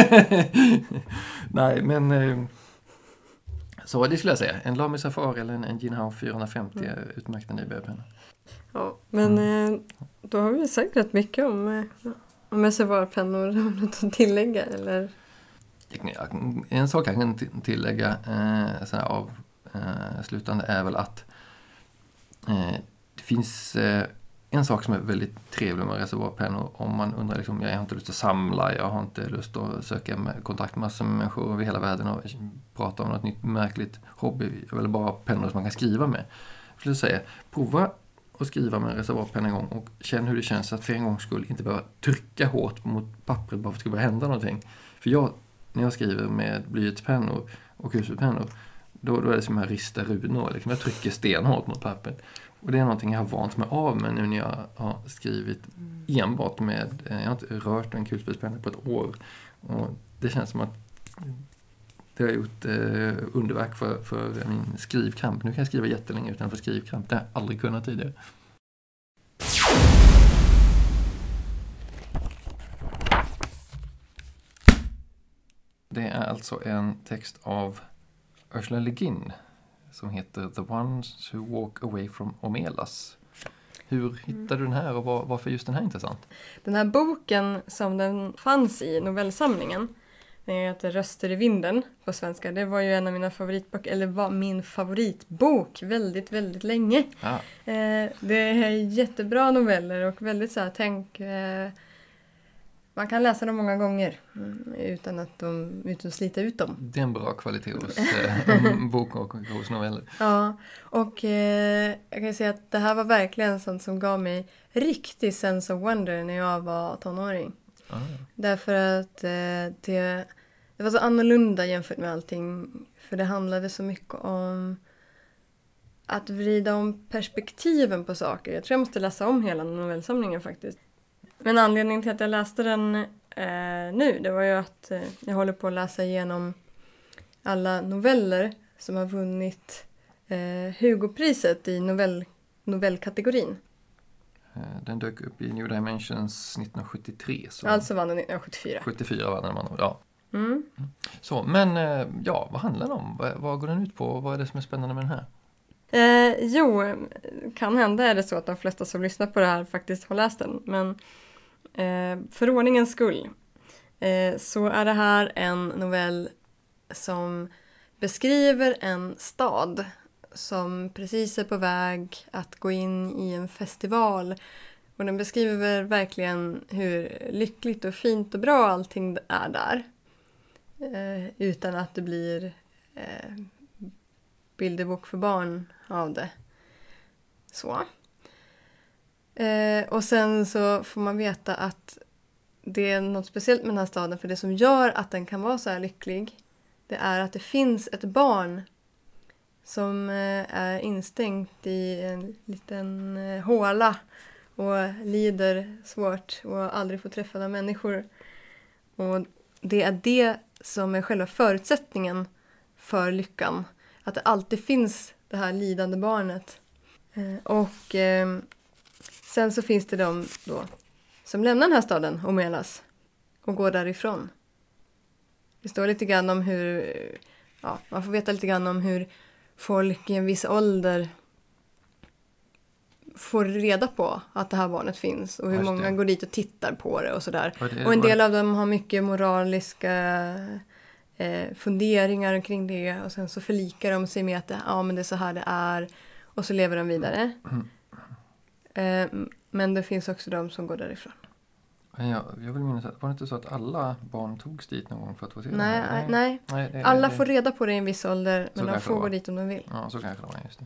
Nej, men så det skulle jag säga. En Lamy Safari eller en Jinhao 450 är utmärkta nybörjarpenna. Ja, men då har vi sagt rätt mycket om reservoarpennor. Har du något att tillägga eller? En sak jag kan tillägga av slutande är väl att det finns en sak som är väldigt trevlig med reservoarpennor. Om man undrar liksom, jag har inte lust att samla, jag har inte lust att söka kontakt med massor med människor över hela världen och prata om något nytt märkligt hobby eller bara pennor som man kan skriva med. Jag skulle säga, prova att skriva med en reservoarpenna en gång och känn hur det känns att för en gångs skull inte behöva trycka hårt mot pappret bara för att det ska börja hända någonting. För när jag skriver med blyertspennor och kulspetspennor, då är det som jag ristar runor. Liksom. Jag trycker stenhårt mot pappret. Och det är någonting jag har vant mig av med nu när jag har skrivit enbart med, jag har inte rört en kulspetspenna på ett år. Och det känns som att det har gjort underverk för min skrivkramp. Nu kan jag skriva jättelänge utan för skrivkramp. Det har jag aldrig kunnat tidigare. Det är alltså en text av Ursula Le Guin som heter The Ones Who Walk Away from Omelas. Hur hittade du den här och varför just den här intressant? Den här boken som den fanns i novellsamlingen, den heter Röster i vinden på svenska. Det var ju en av mina favoritböcker, eller var min favoritbok väldigt, väldigt länge. Ah. Det är jättebra noveller och väldigt så här, man kan läsa dem många gånger utan att slita ut dem. Det är en bra kvalitet hos bok och hos noveller. Ja, och jag kan säga att det här var verkligen sånt som gav mig riktig sense of wonder när jag var tonåring. Ah. Därför att det var så annorlunda jämfört med allting. För det handlade så mycket om att vrida om perspektiven på saker. Jag tror jag måste läsa om hela novellsamlingen faktiskt. Men anledningen till att jag läste den nu, det var ju att jag håller på att läsa igenom alla noveller som har vunnit Hugo-priset i novellkategorin. Den dök upp i New Dimensions 1973. Så alltså vann den 1974. 74 vann den, ja. Så, men vad handlar den om? Vad går den ut på? Vad är det som är spännande med den här? Kan hända är det så att de flesta som lyssnar på det här faktiskt har läst den. Men för ordningens skull så är det här en novell som beskriver en stad som precis är på väg att gå in i en festival. Och den beskriver verkligen hur lyckligt och fint och bra allting är där. Utan att det blir bilderbok för barn av det. Så. Och sen så får man veta att det är något speciellt med den här staden. För det som gör att den kan vara så här lycklig, det är att det finns ett barn som är instängt i en liten håla och lider svårt och aldrig får träffa några människor. Och det är det som är själva förutsättningen för lyckan. Att det alltid finns det här lidande barnet. Och sen så finns det de då som lämnar den här staden, Omelas, och går därifrån. Det står lite grann om hur, man får veta lite grann om hur folk i en viss ålder får reda på att det här barnet finns. Och hur många går dit och tittar på det och sådär. Och en del av dem har mycket moraliska funderingar kring det. Och sen så förlikar de sig med att men det är så här det är. Och så lever de vidare. Men det finns också de som går därifrån. Jag vill minnas att var det inte så att alla barn togs dit någon gång för att få se det? Nej. Alla får reda på det i en viss ålder, men de får gå dit om de vill. Ja, så kanske det var, just det.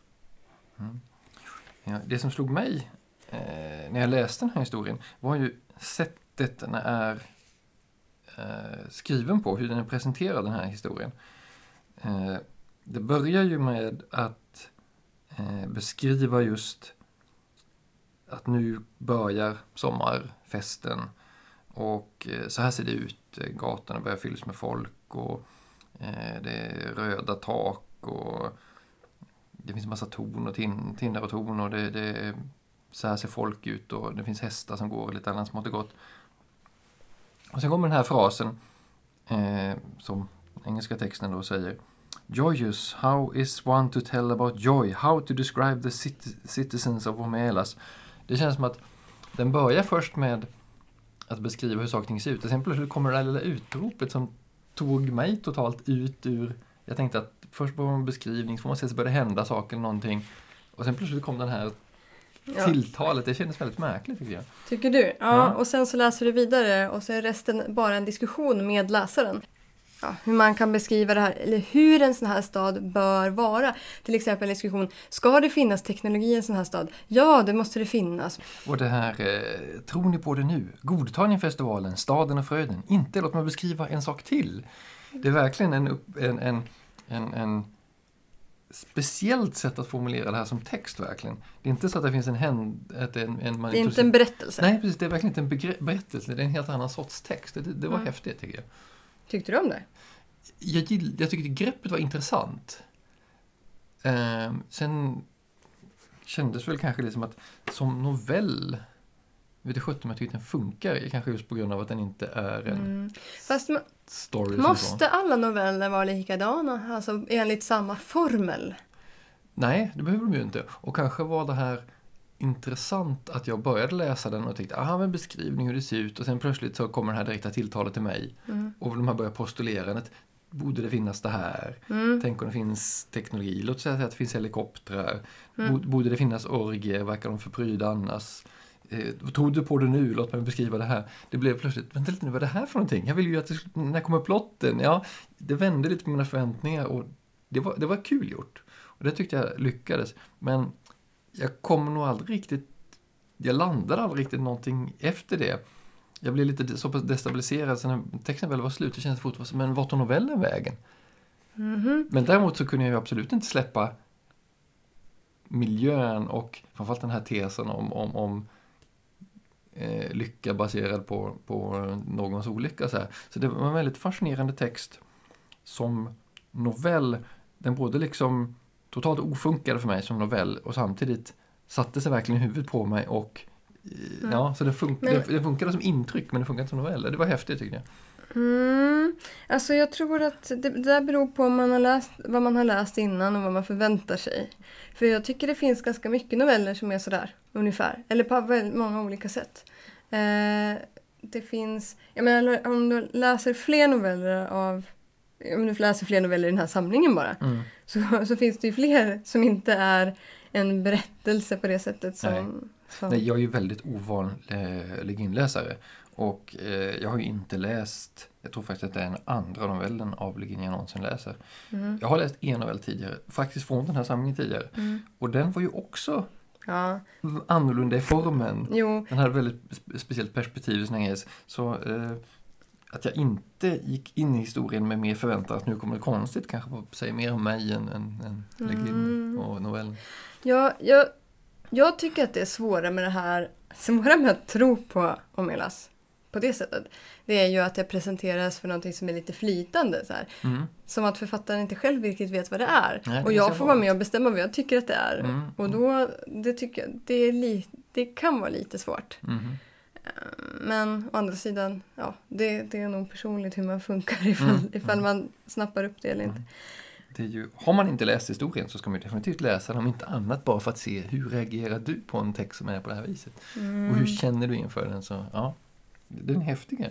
Ja, det som slog mig när jag läste den här historien var ju sättet den är skriven på, hur den är presenterad, den här historien. Det börjar ju med att beskriva just att nu börjar sommarfesten och så här ser det ut. Gatorna börjar fyllas med folk och det är röda tak och det finns en massa torn och tindar och torn och det så här ser folk ut och det finns hästar som går lite annat smått och gott. Och sen kommer den här frasen som engelska texten då säger: Joyous, how is one to tell about joy? How to describe the citizens of Omelas? Det känns som att den börjar först med att beskriva hur saker och ting ser ut. Och sen plötsligt kommer det där lilla utropet som tog mig totalt ut ur... Jag tänkte att först var en beskrivning, så får man se så börjar det hända saker eller någonting. Och sen plötsligt kom den här tilltalet. Det kändes väldigt märkligt, tycker jag. Tycker du? Ja, och sen så läser du vidare och så är resten bara en diskussion med läsaren. Ja, hur man kan beskriva det här, eller hur en sån här stad bör vara. Till exempel en diskussion, ska det finnas teknologi i en sån här stad? Ja, det måste det finnas. Och det här, tror ni på det nu? Godtar ni festivalen, staden och fröden? Inte, låt mig beskriva en sak till. Det är verkligen en speciellt sätt att formulera det här som text, verkligen. Det är inte så att det finns det är inte en berättelse. Nej, precis, det är verkligen inte en berättelse. Det är en helt annan sorts text. Det var häftigt, tycker jag. Tyckte du om det? Jag tyckte greppet var intressant. Sen kändes väl kanske liksom att som novell, vet du sjutton om jag tyckte den funkar, kanske just på grund av att den inte är en story. Måste alla noveller vara likadana? Alltså enligt samma formel? Nej, det behöver de ju inte. Och kanske var det här intressant att jag började läsa den och tänkte, en beskrivning hur det ser ut, och sen plötsligt så kommer det här direkta tilltalet till mig och de här börjar postulera att borde det finnas det här? Tänk om det finns teknologi, låt säga att det finns helikoptrar, borde det finnas orgier, verkar de förpryda annars? Tror du på det nu? Låt mig beskriva det här. Det blev plötsligt, vänta lite nu, vad är det här för någonting? Jag vill ju att när kommer plotten? Ja, det vände lite på mina förväntningar och det var kul gjort. Och det tyckte jag lyckades. Men jag kommer nog aldrig riktigt, jag landade aldrig riktigt någonting efter det. Jag blev lite så pass destabiliserad så när texten väl var slut så kändes det fortfarande som, men vart tog novellen vägen? Men däremot så kunde jag ju absolut inte släppa miljön och framförallt den här tesen om lycka baserad på någons olycka. Så det var en väldigt fascinerande text som novell. Den både liksom totalt ofunkade för mig som novell och samtidigt satte sig verkligen i huvudet på mig och så det funkade som intryck, men det funkade som novell. Det var häftigt, tycker jag. Alltså jag tror att det där beror på vad man har läst innan och vad man förväntar sig. För jag tycker det finns ganska mycket noveller som är sådär, ungefär. Eller på väldigt många olika sätt. Det finns, jag menar, om du läser fler noveller i den här samlingen bara, så finns det ju fler som inte är en berättelse på det sättet som... Nej, jag är ju väldigt ovanlig inläsare och jag har ju inte läst, jag tror faktiskt att det är den andra novellen av Legin jag någonsin läser. Jag har läst en novell tidigare, faktiskt från den här samlingen tidigare, och den var ju också annorlunda i formen. Jo. Den hade väldigt speciellt perspektiv så att jag inte gick in i historien med mer förväntan att nu kommer det konstigt, kanske på säga mer om mig än Legin och novellen. Ja, jag tycker att det är svårare med att tro på Omelas, på det sättet. Det är ju att det presenteras för någonting som är lite flytande. Så här. Som att författaren inte själv riktigt vet vad det är. Nej, och jag får vara med och bestämma vad jag tycker att det är. Och då, det tycker jag, det kan vara lite svårt. Men å andra sidan, ja, det är nog personligt hur man funkar ifall man snappar upp det eller inte. Det är ju, har man inte läst historien så ska man definitivt läsa den, om inte annat bara för att se hur reagerar du på en text som är på det här viset. Och hur känner du inför den? Så, ja, den är häftig.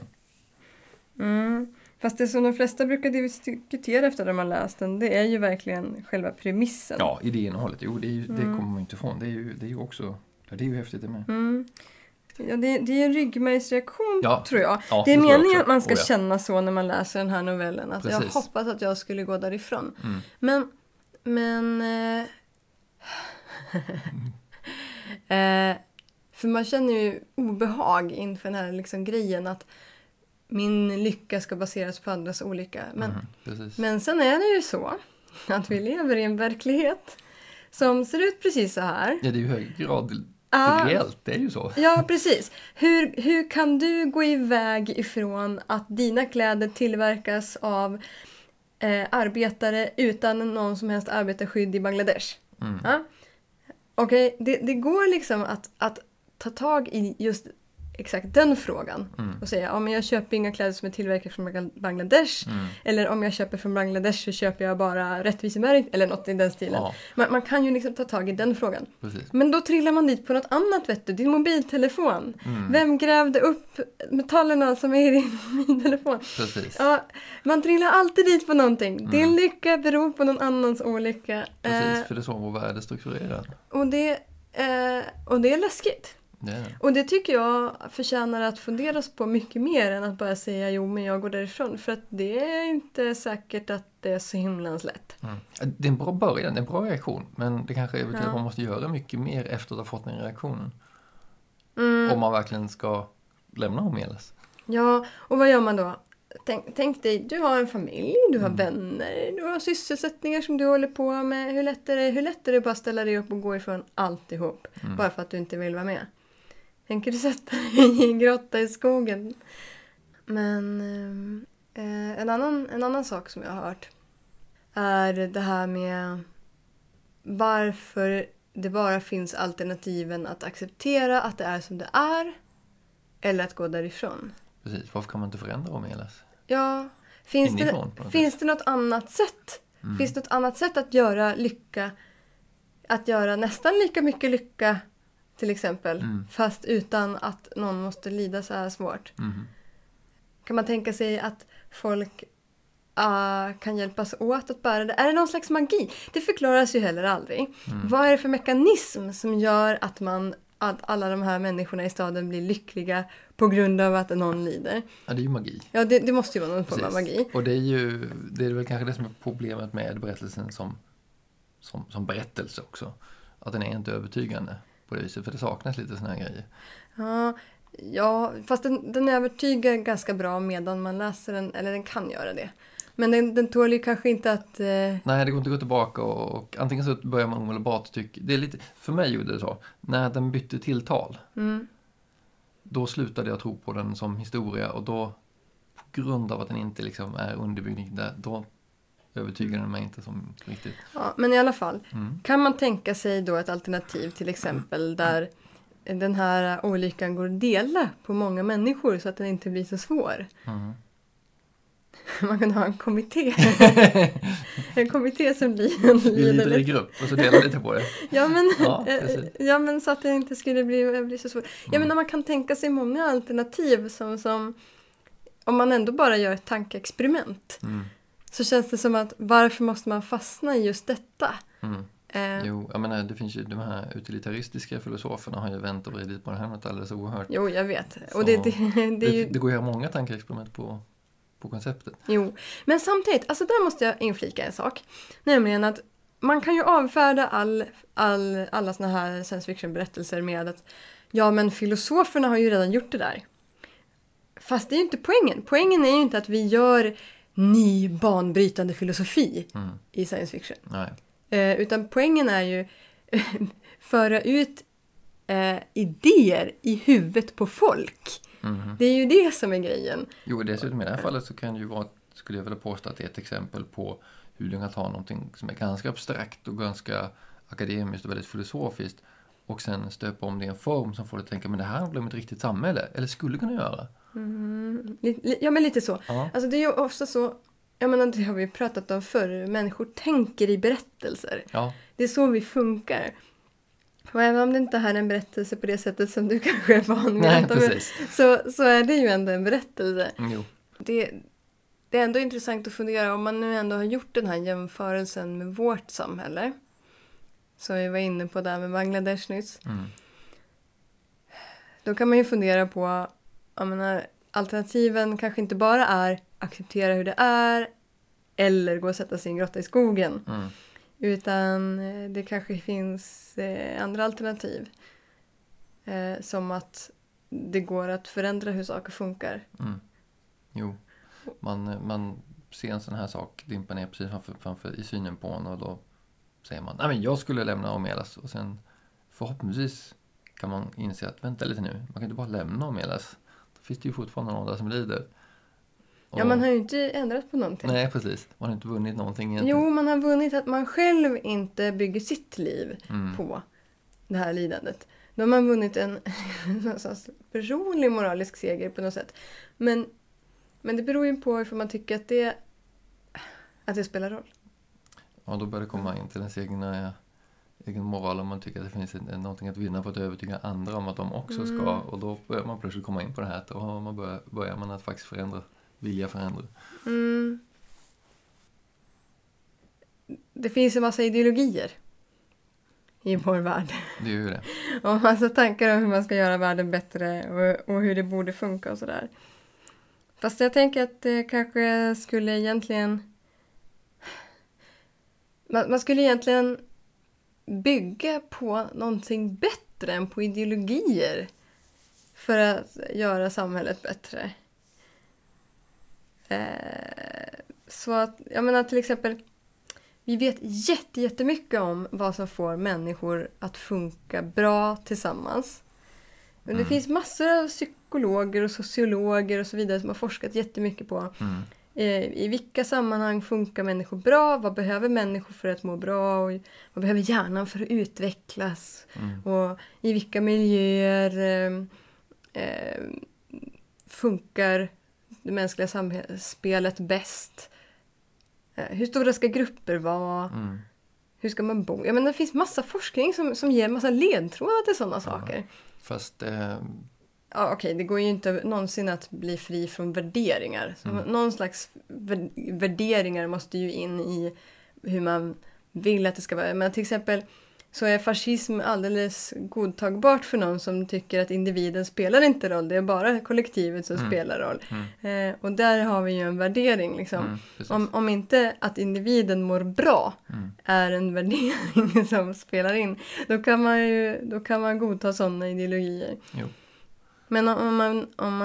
Fast det som de flesta brukar diskutera efter att man läst den, det är ju verkligen själva premissen. Ja, idéinnehållet, jo, det kommer man inte ifrån. Det är ju också, det är ju häftigt det med. Ja, det är en ryggmärgsreaktion, tror jag. Ja, det är meningen att man ska känna så när man läser den här novellen. Att precis. jag hoppas att jag skulle gå därifrån. Men för man känner ju obehag inför den här liksom grejen att min lycka ska baseras på andras olycka. Men sen är det ju så att vi lever i en verklighet som ser ut precis så här. Ja, det är ju hög grad reellt, det är ju så. Ja, precis. Hur kan du gå iväg ifrån att dina kläder tillverkas av arbetare utan någon som helst arbetarskydd i Bangladesh? Ja? Okej, det går liksom att ta tag i just exakt den frågan och säga, men jag köper inga kläder som är tillverkade från Bangladesh, eller om jag köper från Bangladesh så köper jag bara rättvisemärkt eller något i den stilen. Man kan ju liksom ta tag i den frågan. Precis. Men då trillar man dit på något annat, vet du, din mobiltelefon. Vem grävde upp metallerna som är i din mobiltelefon? Precis. Ja, man trillar alltid dit på någonting. Din lycka beror på någon annans olycka. Precis, för det är så vår värld är strukturerad. Och det är läskigt. Och det tycker jag förtjänar att funderas på mycket mer än att bara säga jo, men jag går därifrån. För att det är inte säkert att det är så himlans lätt. Det är en bra början, det är en bra reaktion. Men det kanske är att man måste göra mycket mer efter att ha fått den reaktionen. Om man verkligen ska lämna Homeles. Ja, och vad gör man då? Tänk dig, du har en familj, du har vänner, du har sysselsättningar som du håller på med. Hur lätt är det bara att ställa dig upp och gå ifrån alltihop? Bara för att du inte vill vara med. Tänker du sätta dig i en grotta i skogen? Men en annan sak som jag har hört är det här med varför det bara finns alternativen att acceptera att det är som det är eller att gå därifrån. Precis, varför kan man inte förändra Homeles? Ja, finns det något annat sätt? Finns det något annat sätt att göra lycka, att göra nästan lika mycket lycka till exempel, fast utan att någon måste lida så här svårt? Kan man tänka sig att folk kan hjälpas åt att bära det? Är det någon slags magi? Det förklaras ju heller aldrig. Vad är det för mekanism som gör att alla de här människorna i staden blir lyckliga på grund av att någon lider? Ja, det är ju magi. Ja, det måste ju vara någon form av magi. Och det är väl kanske det som är problemet med berättelsen som berättelse också. Att den är inte övertygande på det viset, för det saknas lite såna här grejer. Ja, fast den övertygar ganska bra medan man läser den, eller den kan göra det. Men den tål ju kanske inte att... Nej, det går inte att gå tillbaka och antingen så börjar man omedelbart tycka... Det är lite, för mig gjorde det så. När den bytte tilltal, då slutade jag tro på den som historia, och då, på grund av att den inte liksom är underbyggd där, då övertygar den mig inte som riktigt. Ja, men i alla fall, kan man tänka sig då ett alternativ till exempel där den här olyckan går att dela på många människor så att den inte blir så svår? Man kan ha en kommitté. En kommitté som lider i grupp och så delar lite på det. Ja, men så att det inte skulle bli så svårt. Ja, men man kan tänka sig många alternativ som om man ändå bara gör ett tankeexperiment. Så känns det som att varför måste man fastna i just detta? Jo, jag menar, det finns ju de här utilitaristiska filosoferna har ju vänt och vridit på det här något alldeles oerhört. Jo, jag vet. Och det går ju många tankeexperiment på konceptet. Jo, men samtidigt, alltså där måste jag inflika en sak. Nämligen att man kan ju avfärda alla såna här science fiction-berättelser med att ja, men filosoferna har ju redan gjort det där. Fast det är ju inte poängen. Poängen är ju inte att vi gör ny banbrytande filosofi i science fiction. Nej. Utan poängen är ju föra ut idéer i huvudet på folk Det är ju det som är grejen. Jo, dessutom i det här fallet så kan det ju vara, skulle jag vilja påstå att det är ett exempel på hur du kan ta någonting som är ganska abstrakt och ganska akademiskt och väldigt filosofiskt och sen stöpa om det i en form som får dig att tänka, men det här handlar om ett riktigt samhälle, eller skulle kunna göra. Ja, men lite så. Ja. Alltså det är ju ofta så, jag menar, det har vi pratat om förr, människor tänker i berättelser. Ja. Det är så vi funkar. Och även om det inte är en berättelse på det sättet som du kanske är van vid, så är det ju ändå en berättelse. Jo. Det är ändå intressant att fundera om man nu ändå har gjort den här jämförelsen med vårt samhälle. Så vi var inne på där med Bangladesh nyss. Då kan man ju fundera på, jag menar, alternativen kanske inte bara är acceptera hur det är eller gå och sätta sig i en grotta i skogen. Utan det kanske finns andra alternativ. Som att det går att förändra hur saker funkar. Jo, man ser en sån här sak dimpa ner precis framför i synen på en och då säger man, nej men jag skulle lämna Omelas, och sen förhoppningsvis kan man inse att vänta lite nu, man kan inte bara lämna Omelas. Då finns det ju fortfarande någon där som lider. Ja, man har ju inte ändrat på någonting. Nej, precis. Man har inte vunnit någonting egentligen. Jo, man har vunnit att man själv inte bygger sitt liv på det här lidandet. Då har man vunnit en personlig moralisk seger på något sätt. Men det beror ju på ifall man tycker att det spelar roll. Ja, då börjar det komma in till ens egen moral, om man tycker att det finns någonting att vinna på att övertyga andra om att de också ska. Och då börjar man plötsligt komma in på det här. Då börjar man att faktiskt vilja förändra. Det finns en massa ideologier i vår värld. Det är ju det. Och massa tankar om hur man ska göra världen bättre och hur det borde funka och sådär. Fast jag tänker att det kanske skulle egentligen... Man skulle egentligen bygga på någonting bättre än på ideologier för att göra samhället bättre. Så att, jag menar till exempel, vi vet jättemycket om vad som får människor att funka bra tillsammans. Men det finns massor av psykologer och sociologer och så vidare som har forskat jättemycket på i vilka sammanhang funkar människor bra, vad behöver människor för att må bra och vad behöver hjärnan för att utvecklas och i vilka miljöer funkar det mänskliga samspelet bäst. Hur stora ska grupper vara? Hur ska man bo? Jag menar, det finns massa forskning som ger massa ledtrådar till sådana saker. Fast... Ja, okej, det går ju inte någonsin att bli fri från värderingar. Så någon slags värderingar måste ju in i hur man vill att det ska vara. Men till exempel så är fascism alldeles godtagbart för någon som tycker att individen spelar inte roll. Det är bara kollektivet som spelar roll. Och där har vi ju en värdering. Liksom. Om inte att individen mår bra är en värdering som spelar in, då kan man godta sådana ideologier. Jo. Men om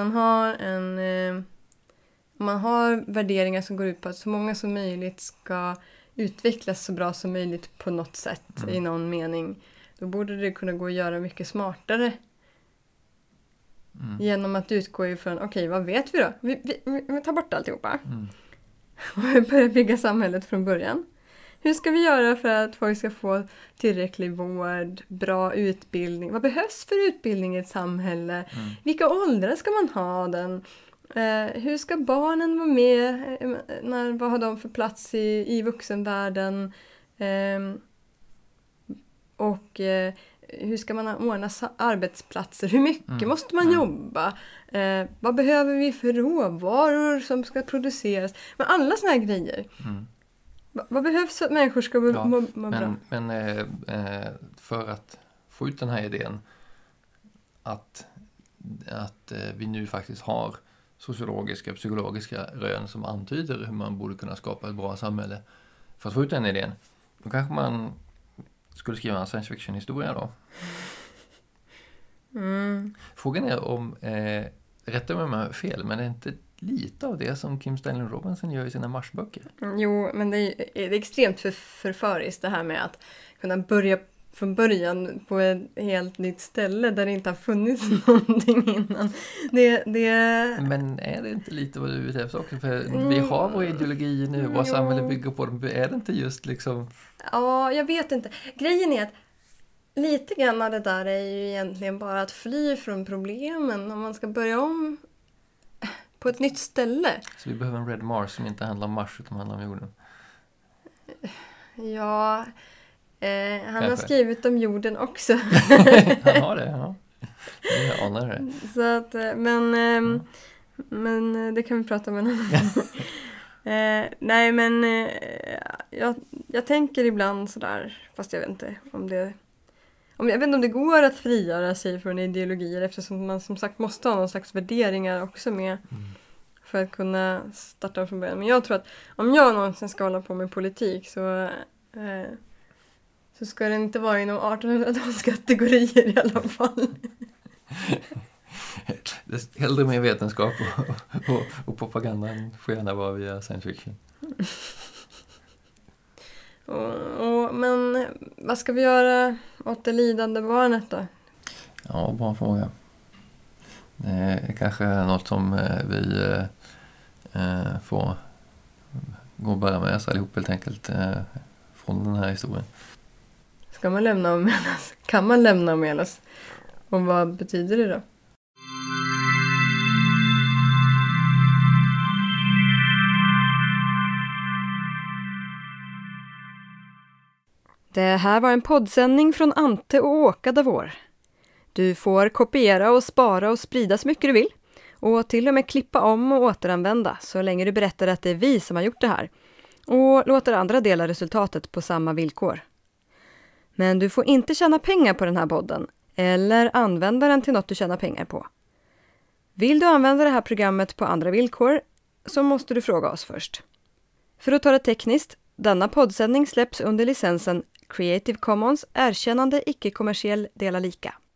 man har värderingar som går ut på att så många som möjligt ska utvecklas så bra som möjligt på något sätt i någon mening, då borde det kunna gå att göra mycket smartare genom att utgå ifrån, okej, vad vet vi då? Vi tar bort alltihopa och vi börjar bygga samhället från början. Hur ska vi göra för att folk ska få tillräcklig vård, bra utbildning? Vad behövs för utbildning i ett samhälle? Vilka åldrar ska man ha den? Hur ska barnen vara med? Vad har de för plats i vuxenvärlden? Och hur ska man ordna arbetsplatser? Hur mycket måste man jobba? Vad behöver vi för råvaror som ska produceras? Men alla såna här grejer. Vad behövs för att människor ska må bra? Men för att få ut den här idén att vi nu faktiskt har sociologiska, psykologiska rön som antyder hur man borde kunna skapa ett bra samhälle. För att få ut den idén, då kanske man skulle skriva en science fiction-historia då. Frågan är om, rätta mig om jag har fel, men det är inte lite av det som Kim Stanley Robinson gör i sina Marsböcker. Jo, men det är extremt förföriskt det här med att kunna börja från början på ett helt nytt ställe där det inte har funnits någonting innan. Men är det inte lite vad du vet också? För vi har vår ideologi nu, vårt samhälle bygger på det. Är det inte just liksom... Ja, jag vet inte. Grejen är att lite grann av det där är ju egentligen bara att fly från problemen om man ska börja om på ett nytt ställe. Så vi behöver en Red Mars som inte handlar om Mars utan handlar om jorden. Ja, han har skrivit om jorden också. Han har det, ja. Jag anar det. Så att, men det kan vi prata om en annan gång. Nej, men jag tänker ibland sådär, fast jag vet inte om det... Jag vet inte om det går att frigöra sig från ideologier eftersom man som sagt måste ha någon slags värderingar också med för att kunna starta från början. Men jag tror att om jag någonsin ska hålla på med politik så ska det inte vara inom 1800-talskategorier i alla fall. Hellre med vetenskap och propagandan får gärna vara via science fiction. Men vad ska vi göra åt det lidande barnet då? Ja, bra fråga. Det är kanske något som vi får gå och börja med oss allihop helt enkelt från den här historien. Ska man lämna om oss? Kan man lämna om oss? Och vad betyder det då? Det här var en poddsändning från Ante och Åka Davor. Du får kopiera och spara och sprida så mycket du vill. Och till och med klippa om och återanvända så länge du berättar att det är vi som har gjort det här. Och låter andra dela resultatet på samma villkor. Men du får inte tjäna pengar på den här podden eller använda den till något du tjänar pengar på. Vill du använda det här programmet på andra villkor så måste du fråga oss först. För att ta det tekniskt, denna poddsändning släpps under licensen Creative Commons erkännande icke-kommersiell dela lika.